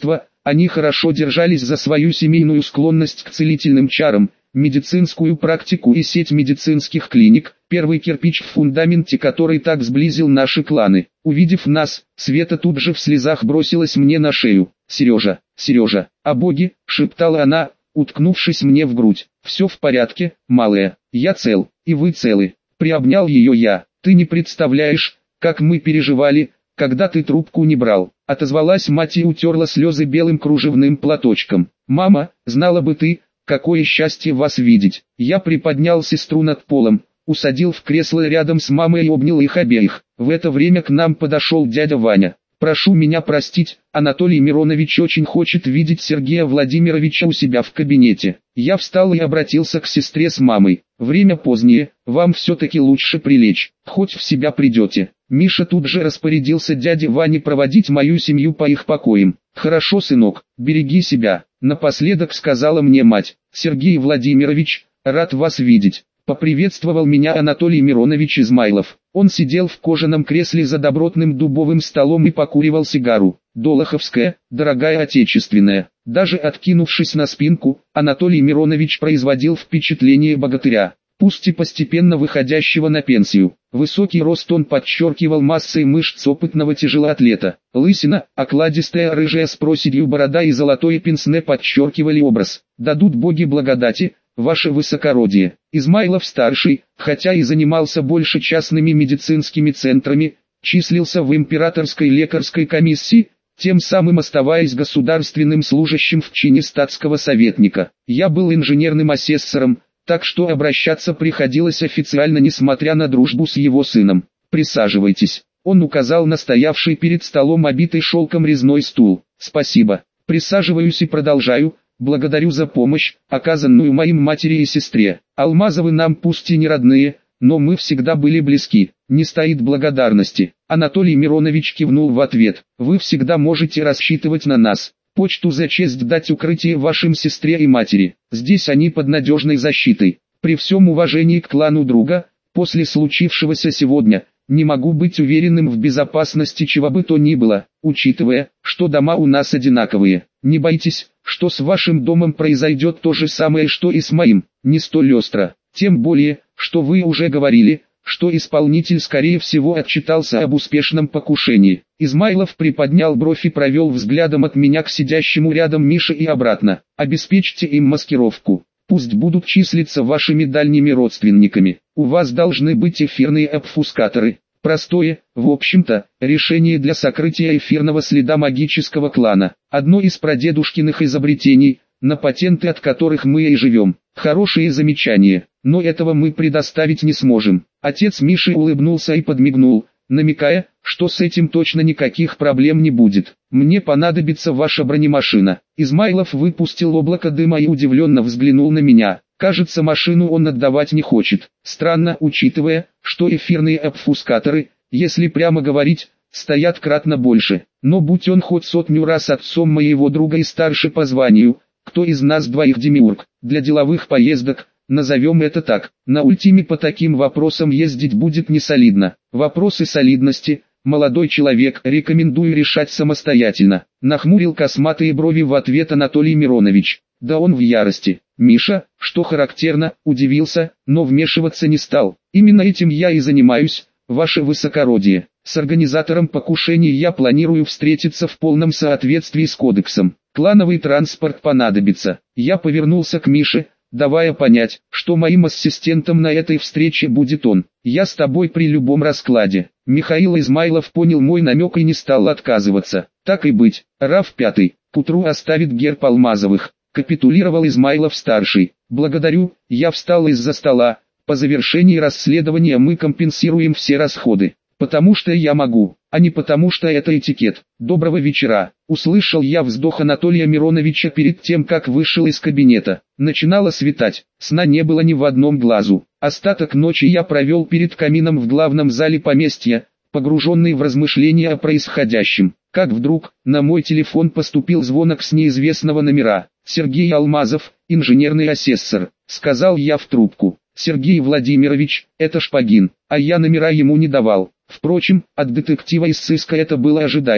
Они хорошо держались за свою семейную склонность к целительным чарам, медицинскую практику и сеть медицинских клиник, первый кирпич в фундаменте который так сблизил наши кланы. Увидев нас, Света тут же в слезах бросилась мне на шею. «Сережа, Сережа, о боги!» — шептала она, уткнувшись мне в грудь. «Все в порядке, малая, я цел, и вы целы». Приобнял ее я. «Ты не представляешь, как мы переживали, когда ты трубку не брал», — отозвалась мать и утерла слезы белым кружевным платочком. «Мама, знала бы ты, какое счастье вас видеть». Я приподнял сестру над полом, усадил в кресло рядом с мамой и обнял их обеих. В это время к нам подошел дядя Ваня. «Прошу меня простить, Анатолий Миронович очень хочет видеть Сергея Владимировича у себя в кабинете». Я встал и обратился к сестре с мамой. «Время позднее, вам все-таки лучше прилечь, хоть в себя придете». Миша тут же распорядился дяде Ване проводить мою семью по их покоям. «Хорошо, сынок, береги себя», — напоследок сказала мне мать. «Сергей Владимирович, рад вас видеть». Поприветствовал меня Анатолий Миронович Измайлов. Он сидел в кожаном кресле за добротным дубовым столом и покуривал сигару. Долоховская, дорогая отечественная. Даже откинувшись на спинку, Анатолий Миронович производил впечатление богатыря, пусть и постепенно выходящего на пенсию. Высокий рост он подчеркивал массой мышц опытного тяжелоатлета. Лысина, окладистая рыжая с проседью борода и золотое пенсне подчеркивали образ. «Дадут боги благодати, ваше высокородие». Измайлов-старший, хотя и занимался больше частными медицинскими центрами, числился в императорской лекарской комиссии, тем самым оставаясь государственным служащим в чине статского советника. Я был инженерным асессором, так что обращаться приходилось официально, несмотря на дружбу с его сыном. «Присаживайтесь». Он указал на стоявший перед столом обитый шелком резной стул. «Спасибо. Присаживаюсь и продолжаю. Благодарю за помощь, оказанную моим матери и сестре. Алмазовы нам пусть и не родные, но мы всегда были близки. Не стоит благодарности». Анатолий Миронович кивнул в ответ. «Вы всегда можете рассчитывать на нас. Почту за честь дать укрытие вашим сестре и матери. Здесь они под надежной защитой. При всем уважении к клану друга, после случившегося сегодня, не могу быть уверенным в безопасности чего бы то ни было, учитывая, что дома у нас одинаковые. Не бойтесь, что с вашим домом произойдет то же самое, что и с моим, не столь остро. Тем более, что вы уже говорили, что исполнитель скорее всего отчитался об успешном покушении». Измайлов приподнял бровь и провел взглядом от меня к сидящему рядом Мише и обратно. «Обеспечьте им маскировку. Пусть будут числиться вашими дальними родственниками. У вас должны быть эфирные обфускаторы». Простое, в общем-то, решение для сокрытия эфирного следа магического клана. Одно из прадедушкиных изобретений, на патенты от которых мы и живем. Хорошие замечания, но этого мы предоставить не сможем. Отец Миши улыбнулся и подмигнул, намекая, что с этим точно никаких проблем не будет. «Мне понадобится ваша бронемашина». Измайлов выпустил облако дыма и удивленно взглянул на меня. Кажется, машину он отдавать не хочет. Странно, учитывая, что эфирные обфускаторы, если прямо говорить, стоят кратно больше. Но будь он хоть 100 раз отцом моего друга и старше по званию, кто из нас двоих демиург, для деловых поездок, назовем это так, на Ультиме по таким вопросам ездить будет не солидно. Вопросы солидности, молодой человек, рекомендую решать самостоятельно. Нахмурил косматые брови в ответ Анатолий Миронович. Да он в ярости. Миша, что характерно, удивился, но вмешиваться не стал. Именно этим я и занимаюсь, ваше высокородие. С организатором покушений я планирую встретиться в полном соответствии с кодексом. Клановый транспорт понадобится. Я повернулся к Мише, давая понять, что моим ассистентом на этой встрече будет он. Я с тобой при любом раскладе. Михаил Измайлов понял мой намек и не стал отказываться. Так и быть, РАВ 5, к утру оставит герб Алмазовых. Капитулировал Измайлов-старший. «Благодарю», я встал из-за стола. «По завершении расследования мы компенсируем все расходы. Потому что я могу, а не потому что это этикет. Доброго вечера». Услышал я вздох Анатолия Мироновича перед тем, как вышел из кабинета. Начинало светать, сна не было ни в одном глазу. Остаток ночи я провел перед камином в главном зале поместья, погруженный в размышления о происходящем. Как вдруг, на мой телефон поступил звонок с неизвестного номера. «Сергей Алмазов, инженерный асессор», — сказал я в трубку. «Сергей Владимирович, это Шпагин, а я номера ему не давал». Впрочем, от детектива из сыска это было ожидаемо.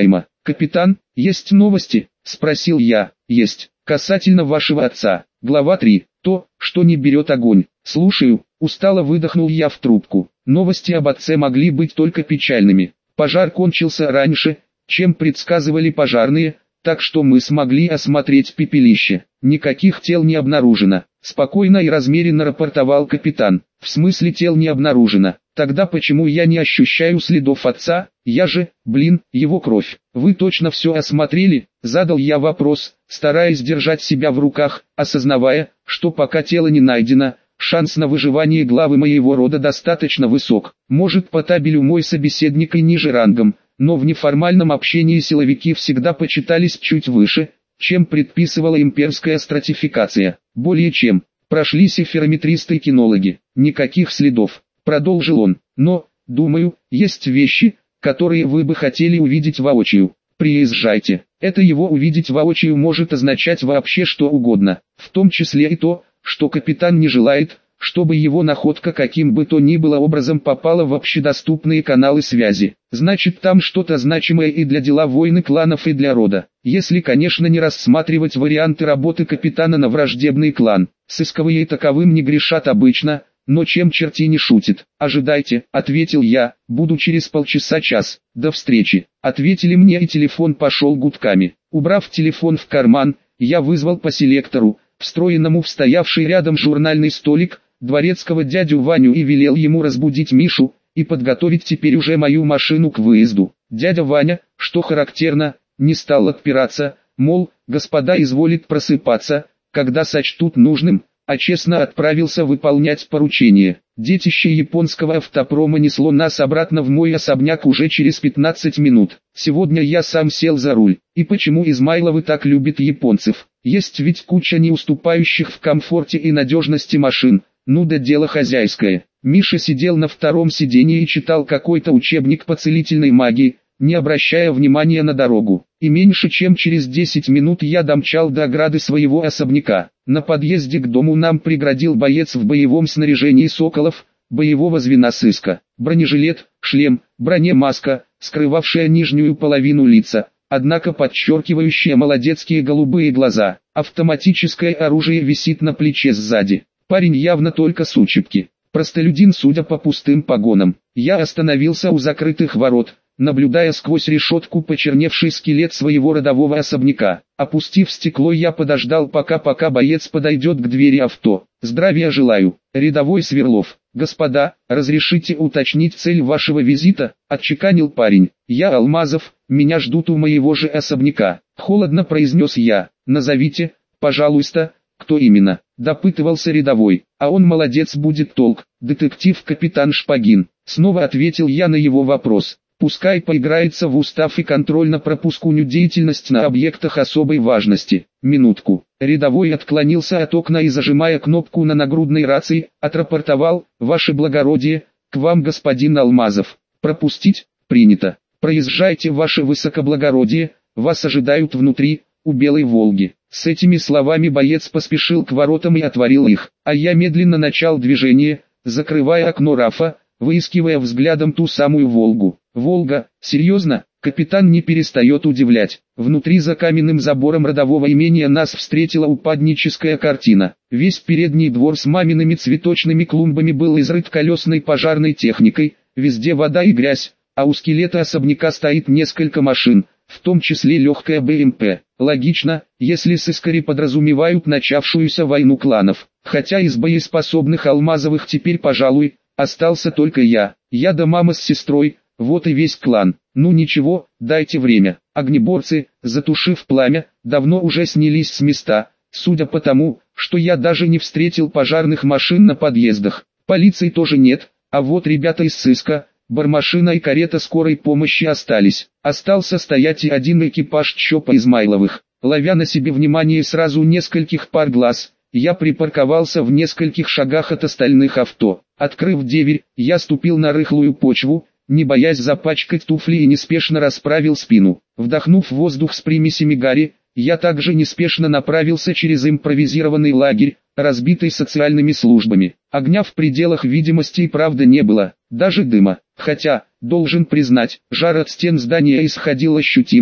«Капитан, есть новости?» – спросил я. «Есть. Касательно вашего отца». Глава 3. То, что не берет огонь. «Слушаю», – устало выдохнул я в трубку. Новости об отце могли быть только печальными. Пожар кончился раньше, чем предсказывали пожарные, так что мы смогли осмотреть пепелище. Никаких тел не обнаружено. Спокойно и размеренно рапортовал капитан. В смысле тел не обнаружено? Тогда почему я не ощущаю следов отца? Я же, его кровь. Вы точно все осмотрели? Задал я вопрос, стараясь держать себя в руках, осознавая, что пока тело не найдено, шанс на выживание главы моего рода достаточно высок. Может, по табелю мой собеседник и ниже рангом, но в неформальном общении силовики всегда почитались чуть выше, чем предписывала имперская стратификация. Более чем. Прошлись эфирометристы и кинологи. Никаких следов, продолжил он. Но, думаю, есть вещи, которые вы бы хотели увидеть воочию. Приезжайте. Это его увидеть воочию может означать вообще что угодно, в том числе и то, что капитан не желает, чтобы его находка каким бы то ни было образом попала в общедоступные каналы связи. Значит, там что-то значимое и для дела войны кланов, и для рода. Если, конечно, не рассматривать варианты работы капитана на враждебный клан. Сысковые таковым не грешат обычно, но чем черти не шутит. «Ожидайте», — ответил я, — «буду через полчаса-час». «До встречи», — ответили мне, и телефон пошел гудками. Убрав телефон в карман, я вызвал по селектору, встроенному в стоявший рядом журнальный столик, дворецкого дядю Ваню, и велел ему разбудить Мишу и подготовить теперь уже мою машину к выезду. Дядя Ваня, что характерно, не стал отпираться, мол, господа изволит просыпаться, когда сочтут нужным, а честно отправился выполнять поручение. Детище японского автопрома несло нас обратно в мой особняк уже через 15 минут. Сегодня я сам сел за руль. И почему Измайловы так любят японцев? Есть ведь куча не уступающих в комфорте и надежности машин. Ну да дело хозяйское. Миша сидел на втором сиденье и читал какой-то учебник по целительной магии, не обращая внимания на дорогу. И меньше чем через 10 минут я домчал до ограды своего особняка. На подъезде к дому нам преградил боец в боевом снаряжении «Соколов», боевого звена сыска. Бронежилет, шлем, бронемаска, скрывавшая нижнюю половину лица, однако подчеркивающая молодецкие голубые глаза. Автоматическое оружие висит на плече сзади. Парень явно только с учебки. Простолюдин, судя по пустым погонам. Я остановился у закрытых ворот, наблюдая сквозь решетку почерневший скелет своего родового особняка. Опустив стекло, я подождал, пока боец подойдет к двери авто. «Здравия желаю, рядовой Сверлов. Господа, разрешите уточнить цель вашего визита?» – отчеканил парень. «Я Алмазов, меня ждут у моего же особняка», – холодно произнес я. «Назовите, пожалуйста, кто именно?» – допытывался рядовой. «А он молодец, будет толк, детектив-капитан Шпагин», – снова ответил я на его вопрос. «Пускай поиграется в устав и контрольно-пропускную деятельность на объектах особой важности». «Минутку». Рядовой отклонился от окна и, зажимая кнопку на нагрудной рации, отрапортовал: «Ваше благородие, к вам господин Алмазов». «Пропустить?» «Принято. Проезжайте, ваше высокоблагородие, вас ожидают внутри, у Белой Волги». С этими словами боец поспешил к воротам и отворил их, а я медленно начал движение, закрывая окно РАФа, выискивая взглядом ту самую Волгу. «Волга? Серьезно?» Капитан не перестает удивлять. Внутри за каменным забором родового имения нас встретила упадническая картина. Весь передний двор с мамиными цветочными клумбами был изрыт колесной пожарной техникой, везде вода и грязь, а у скелета особняка стоит несколько машин, в том числе легкая БМП. Логично, если сыскари подразумевают начавшуюся войну кланов. Хотя из боеспособных Алмазовых теперь, пожалуй, остался только я. Я да мама с сестрой, вот и весь клан. Ну ничего, дайте время. Огнеборцы, затушив пламя, давно уже снялись с места, судя по тому, что я даже не встретил пожарных машин на подъездах. Полиции тоже нет, а вот ребята из сыска, бармашина и карета скорой помощи остались. Остался стоять и один экипаж ЧОПа Измайловых. Ловя на себе внимание сразу нескольких пар глаз, я припарковался в нескольких шагах от остальных авто. Открыв дверь, я ступил на рыхлую почву, не боясь запачкать туфли, и неспешно расправил спину. Вдохнув воздух с примесями гари, я также неспешно направился через импровизированный лагерь, разбитый социальными службами. Огня в пределах видимости и правда не было, даже дыма. Хотя, должен признать, жар от стен здания исходил ощутимый.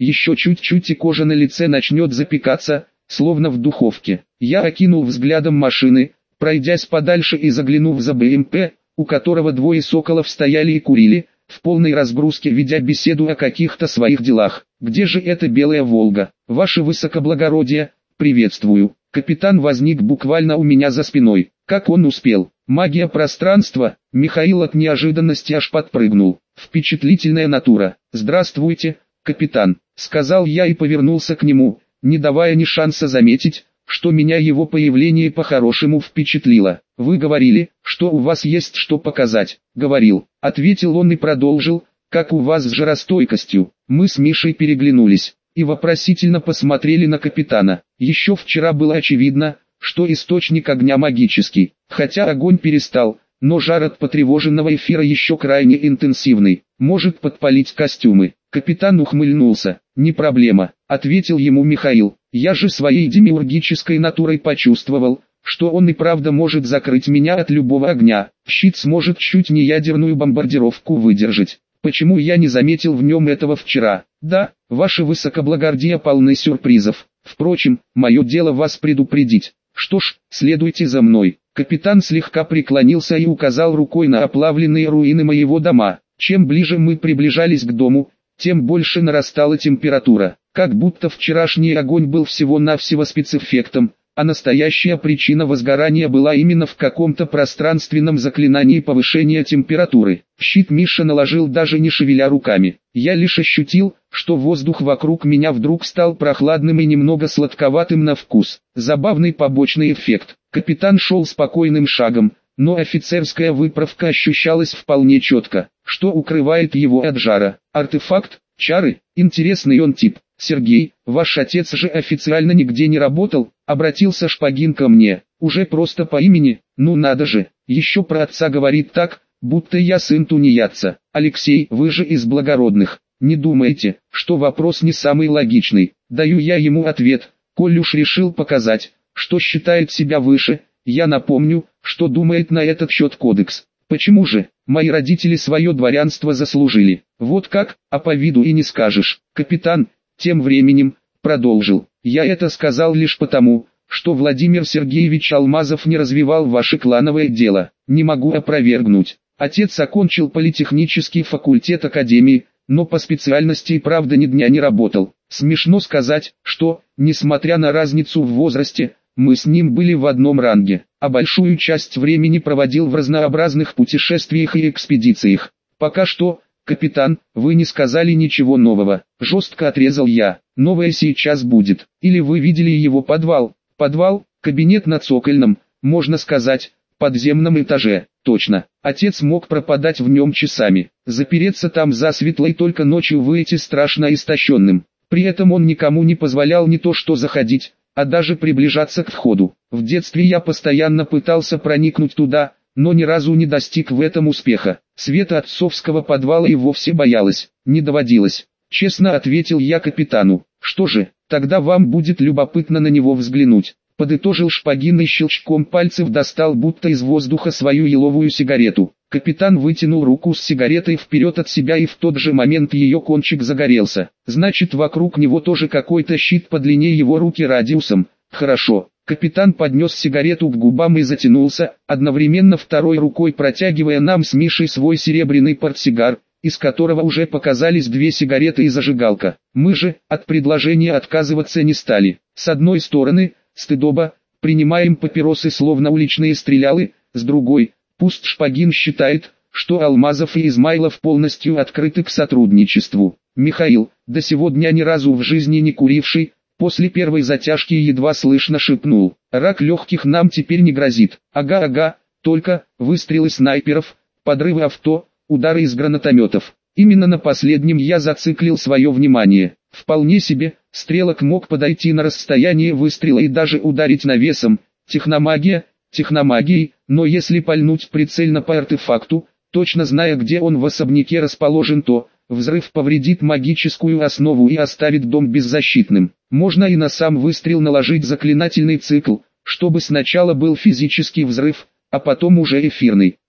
Еще чуть-чуть и кожа на лице начнет запекаться, словно в духовке. Я окинул взглядом машины, пройдясь подальше и заглянув за БМП, у которого двое соколов стояли и курили, в полной разгрузке ведя беседу о каких-то своих делах. «Где же эта белая Волга? Ваше высокоблагородие, приветствую». Капитан возник буквально у меня за спиной. Как он успел? Магия пространства. Михаил от неожиданности аж подпрыгнул. Впечатлительная натура. «Здравствуйте, капитан», — сказал я и повернулся к нему, не давая ни шанса заметить, что меня его появление по-хорошему впечатлило. «Вы говорили, что у вас есть что показать». «Говорил», — ответил он и продолжил, «как у вас с жаростойкостью». Мы с Мишей переглянулись и вопросительно посмотрели на капитана. Еще вчера было очевидно, что источник огня магический, хотя огонь перестал, но жар от потревоженного эфира еще крайне интенсивный, может подпалить костюмы. Капитан ухмыльнулся. «Не проблема», — ответил ему Михаил, «я же своей демиургической натурой почувствовал, что он и правда может закрыть меня от любого огня, щит сможет чуть не ядерную бомбардировку выдержать. Почему я не заметил в нем этого вчера? Да, ваше высокоблагордие полны сюрпризов. Впрочем, мое дело вас предупредить. Что ж, следуйте за мной». Капитан слегка преклонился и указал рукой на оплавленные руины моего дома. Чем ближе мы приближались к дому, тем больше нарастала температура. Как будто вчерашний огонь был всего-навсего спецэффектом, а настоящая причина возгорания была именно в каком-то пространственном заклинании повышения температуры. Щит Миша наложил даже не шевеля руками. Я лишь ощутил, что воздух вокруг меня вдруг стал прохладным и немного сладковатым на вкус. Забавный побочный эффект. Капитан шел спокойным шагом, но офицерская выправка ощущалась вполне четко. Что укрывает его от жара? Артефакт? Чары? Интересный он тип. «Сергей, ваш отец же официально нигде не работал», — обратился Шпагин ко мне, уже просто по имени, ну надо же, еще про отца говорит так, будто я сын тунеядца. «Алексей, вы же из благородных, не думаете, что вопрос не самый логичный?» Даю я ему ответ, коль уж решил показать, что считает себя выше, я напомню, что думает на этот счет кодекс. «Почему же? Мои родители свое дворянство заслужили». «Вот как, а по виду и не скажешь». Капитан тем временем продолжил: «Я это сказал лишь потому, что Владимир Сергеевич Алмазов не развивал ваше клановое дело. Не могу опровергнуть. Отец окончил политехнический факультет академии, но по специальности и правда ни дня не работал. Смешно сказать, что, несмотря на разницу в возрасте, мы с ним были в одном ранге, а большую часть времени проводил в разнообразных путешествиях и экспедициях. Пока что, капитан, вы не сказали ничего нового», — жестко отрезал я. «Новое сейчас будет. Или вы видели его подвал?» «Подвал, кабинет на цокольном, можно сказать, подземном этаже». «Точно. Отец мог пропадать в нем часами, запереться там засветло и только ночью выйти страшно истощенным. При этом он никому не позволял не то что заходить, а даже приближаться к входу. В детстве я постоянно пытался проникнуть туда, но ни разу не достиг в этом успеха. Света отцовского подвала и вовсе боялась, не доводилось», — честно ответил я капитану. «Что же, тогда вам будет любопытно на него взглянуть», — подытожил Шпагин и щелчком пальцев достал будто из воздуха свою еловую сигарету. Капитан вытянул руку с сигаретой вперед от себя и в тот же момент ее кончик загорелся. «Значит, вокруг него тоже какой-то щит по длине его руки радиусом. Хорошо». Капитан поднес сигарету к губам и затянулся, одновременно второй рукой протягивая нам с Мишей свой серебряный портсигар, из которого уже показались 2 сигареты и зажигалка. Мы же от предложения отказываться не стали. С одной стороны, стыдоба, принимаем папиросы словно уличные стрелялы, с другой, пусть Шпагин считает, что Алмазов и Измайлов полностью открыты к сотрудничеству. Михаил, до сего дня ни разу в жизни не куривший, после первой затяжки едва слышно шепнул: «Рак легких нам теперь не грозит». Ага, только выстрелы снайперов, подрывы авто, удары из гранатометов. Именно на последнем я зациклил свое внимание. Вполне себе, стрелок мог подойти на расстояние выстрела и даже ударить навесом. Техномагия, техномагией, но если пальнуть прицельно по артефакту, точно зная, где он в особняке расположен, то взрыв повредит магическую основу и оставит дом беззащитным. Можно и на сам выстрел наложить заклинательный цикл, чтобы сначала был физический взрыв, а потом уже эфирный.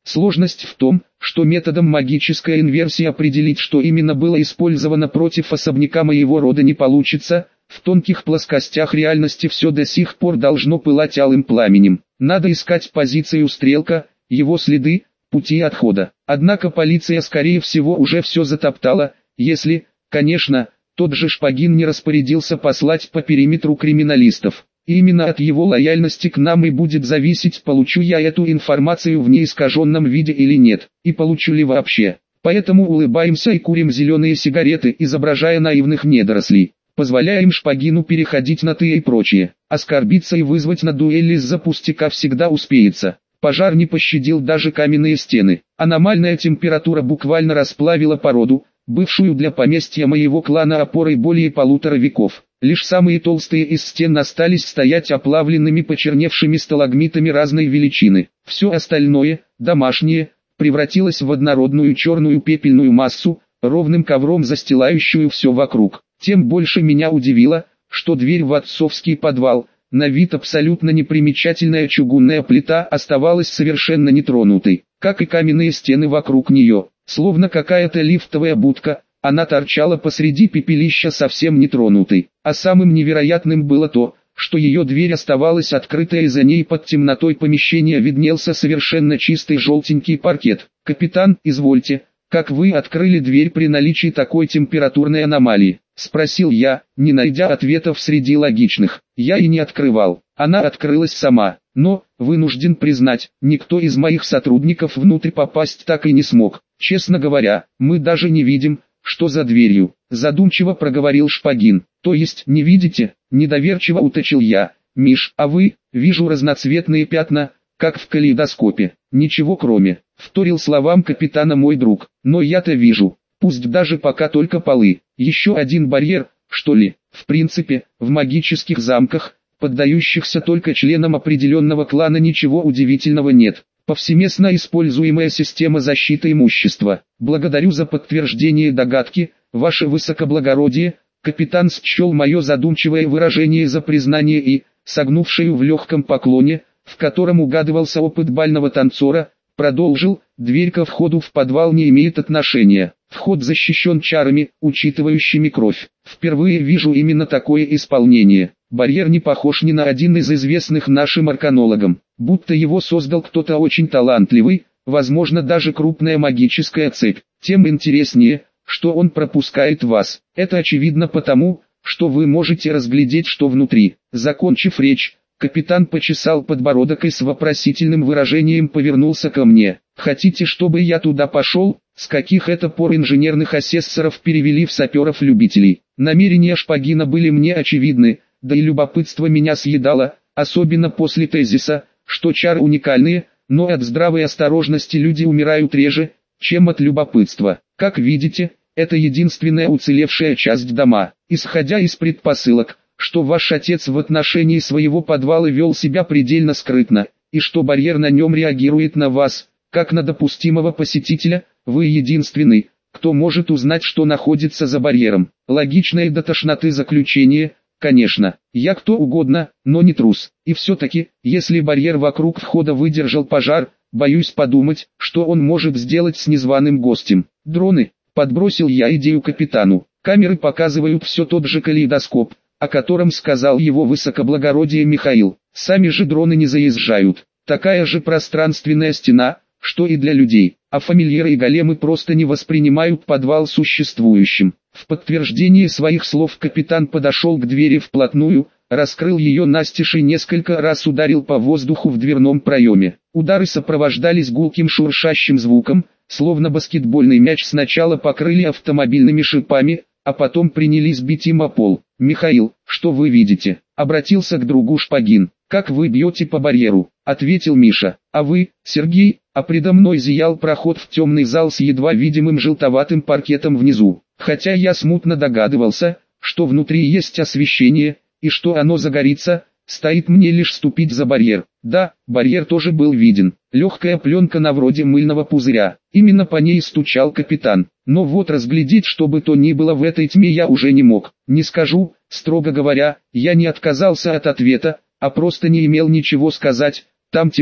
Сложность в том, что методом магической инверсии определить, что именно было использовано против особняка моего рода, не получится. В тонких плоскостях реальности все до сих пор должно пылать алым пламенем. Надо искать позицию стрелка, его следы, пути отхода. Однако полиция скорее всего уже все затоптала, если, конечно, тот же Шпагин не распорядился послать по периметру криминалистов. И именно от его лояльности к нам и будет зависеть, получу я эту информацию в неискаженном виде или нет, и получу ли вообще. Поэтому улыбаемся и курим зеленые сигареты, изображая наивных недорослей. Позволяем Шпагину переходить на «ты» и прочее. Оскорбиться и вызвать на дуэль из-за пустяка всегда успеется. Пожар не пощадил даже каменные стены. Аномальная температура буквально расплавила породу, бывшую для поместья моего клана опорой более 1,5 веков. Лишь самые толстые из стен остались стоять оплавленными почерневшими сталагмитами разной величины. Все остальное, домашнее, превратилось в однородную черную пепельную массу, ровным ковром застилающую все вокруг. Тем больше меня удивило, что дверь в отцовский подвал, на вид абсолютно непримечательная чугунная плита, оставалась совершенно нетронутой, как и каменные стены вокруг нее. Словно какая-то лифтовая будка, она торчала посреди пепелища совсем нетронутой. А самым невероятным было то, что ее дверь оставалась открытой, и за ней под темнотой помещения виднелся совершенно чистый желтенький паркет. «Капитан, извольте, как вы открыли дверь при наличии такой температурной аномалии?» — спросил я, не найдя ответов среди логичных. Я и не открывал, она открылась сама, но, вынужден признать, никто из моих сотрудников внутрь попасть так и не смог. Честно говоря, мы даже не видим, что за дверью, задумчиво проговорил Шпагин. То есть не видите? Недоверчиво уточнил я. Миш, а вы? Вижу разноцветные пятна, как в калейдоскопе. Ничего кроме, вторил словам капитана мой друг. Но я-то вижу, пусть даже пока только полы. Еще один барьер, что ли? В принципе, в магических замках, поддающихся только членам определенного клана, ничего удивительного нет. Повсеместно используемая система защиты имущества. Благодарю за подтверждение догадки, ваше высокоблагородие. Капитан счел мое задумчивое выражение за признание и, согнувшую в легком поклоне, в котором угадывался опыт бального танцора, продолжил: дверь ко входу в подвал не имеет отношения. Вход защищен чарами, учитывающими кровь. Впервые вижу именно такое исполнение. Барьер не похож ни на один из известных нашим арканологам, будто его создал кто-то очень талантливый, возможно даже крупная магическая цепь. Тем интереснее, что он пропускает вас. Это очевидно потому, что вы можете разглядеть, что внутри. Закончив речь, капитан почесал подбородок и с вопросительным выражением повернулся ко мне. Хотите, чтобы я туда пошел? С каких это пор инженерных асессоров перевели в саперов-любителей? Намерения Шпагина были мне очевидны, да и любопытство меня съедало, особенно после тезиса, что чары уникальные, но от здравой осторожности люди умирают реже, чем от любопытства. Как видите, это единственная уцелевшая часть дома. Исходя из предпосылок, что ваш отец в отношении своего подвала вел себя предельно скрытно, и что барьер на нем реагирует на вас, как на допустимого посетителя, вы единственный, кто может узнать, что находится за барьером. Логичное до тошноты заключение. Конечно, я кто угодно, но не трус. И все-таки, если барьер вокруг входа выдержал пожар, боюсь подумать, что он может сделать с незваным гостем. Дроны, подбросил я идею капитану. Камеры показывают все тот же калейдоскоп, о котором сказал его высокоблагородие Михаил. Сами же дроны не заезжают. Такая же пространственная стена, что и для людей. А фамильеры и големы просто не воспринимают подвал существующим. В подтверждение своих слов капитан подошел к двери вплотную, раскрыл ее настежь и несколько раз ударил по воздуху в дверном проеме. Удары сопровождались гулким шуршащим звуком, словно баскетбольный мяч сначала покрыли автомобильными шипами, а потом принялись бить им о пол. «Михаил, что вы видите?» — обратился к другу Шпагин. «Как вы бьете по барьеру?» — ответил Миша. «А вы, Сергей?» А предо мной зиял проход в темный зал с едва видимым желтоватым паркетом внизу. Хотя я смутно догадывался, что внутри есть освещение, и что оно загорится, стоит мне лишь ступить за барьер. Да, барьер тоже был виден. Легкая пленка на вроде мыльного пузыря. Именно по ней стучал капитан. Но вот разглядеть что бы то ни было в этой тьме я уже не мог. Не скажу, строго говоря, я не отказался от ответа, а просто не имел ничего сказать. Там темно.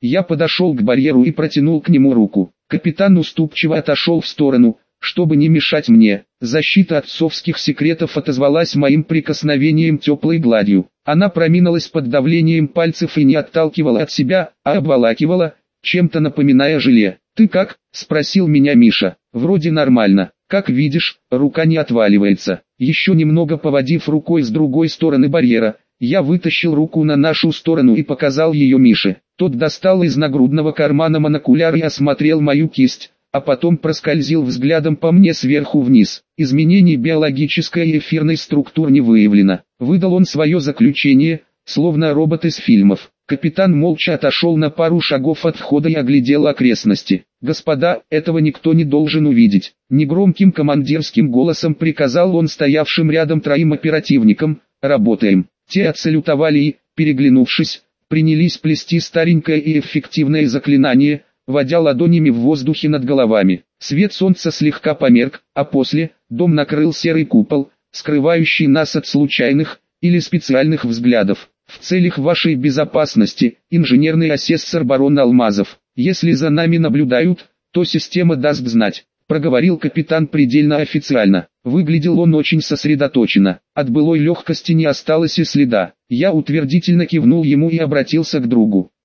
Я подошел к барьеру и протянул к нему руку. Капитан уступчиво отошел в сторону, чтобы не мешать мне. Защита отцовских секретов отозвалась моим прикосновением теплой гладью. Она проминалась под давлением пальцев и не отталкивала от себя, а обволакивала, чем-то напоминая желе. «Ты как?» – спросил меня Миша. «Вроде нормально. Как видишь, рука не отваливается». Еще немного поводив рукой с другой стороны барьера, я вытащил руку на нашу сторону и показал ее Мише. Тот достал из нагрудного кармана монокуляр и осмотрел мою кисть, а потом проскользил взглядом по мне сверху вниз. Изменений биологической и эфирной структур не выявлено. Выдал он свое заключение, словно робот из фильмов. Капитан молча отошел на пару шагов от входа и оглядел окрестности. «Господа, этого никто не должен увидеть». Негромким командирским голосом приказал он стоявшим рядом троим оперативникам: «Работаем». Те отсалютовали и, переглянувшись, принялись плести старенькое и эффективное заклинание, водя ладонями в воздухе над головами. Свет солнца слегка померк, а после, дом накрыл серый купол, скрывающий нас от случайных или специальных взглядов. В целях вашей безопасности, инженерный асессор барон Алмазов. Если за нами наблюдают, то система даст знать, проговорил капитан предельно официально. Выглядел он очень сосредоточенно. От былой легкости не осталось и следа. Я утвердительно кивнул ему и обратился к другу.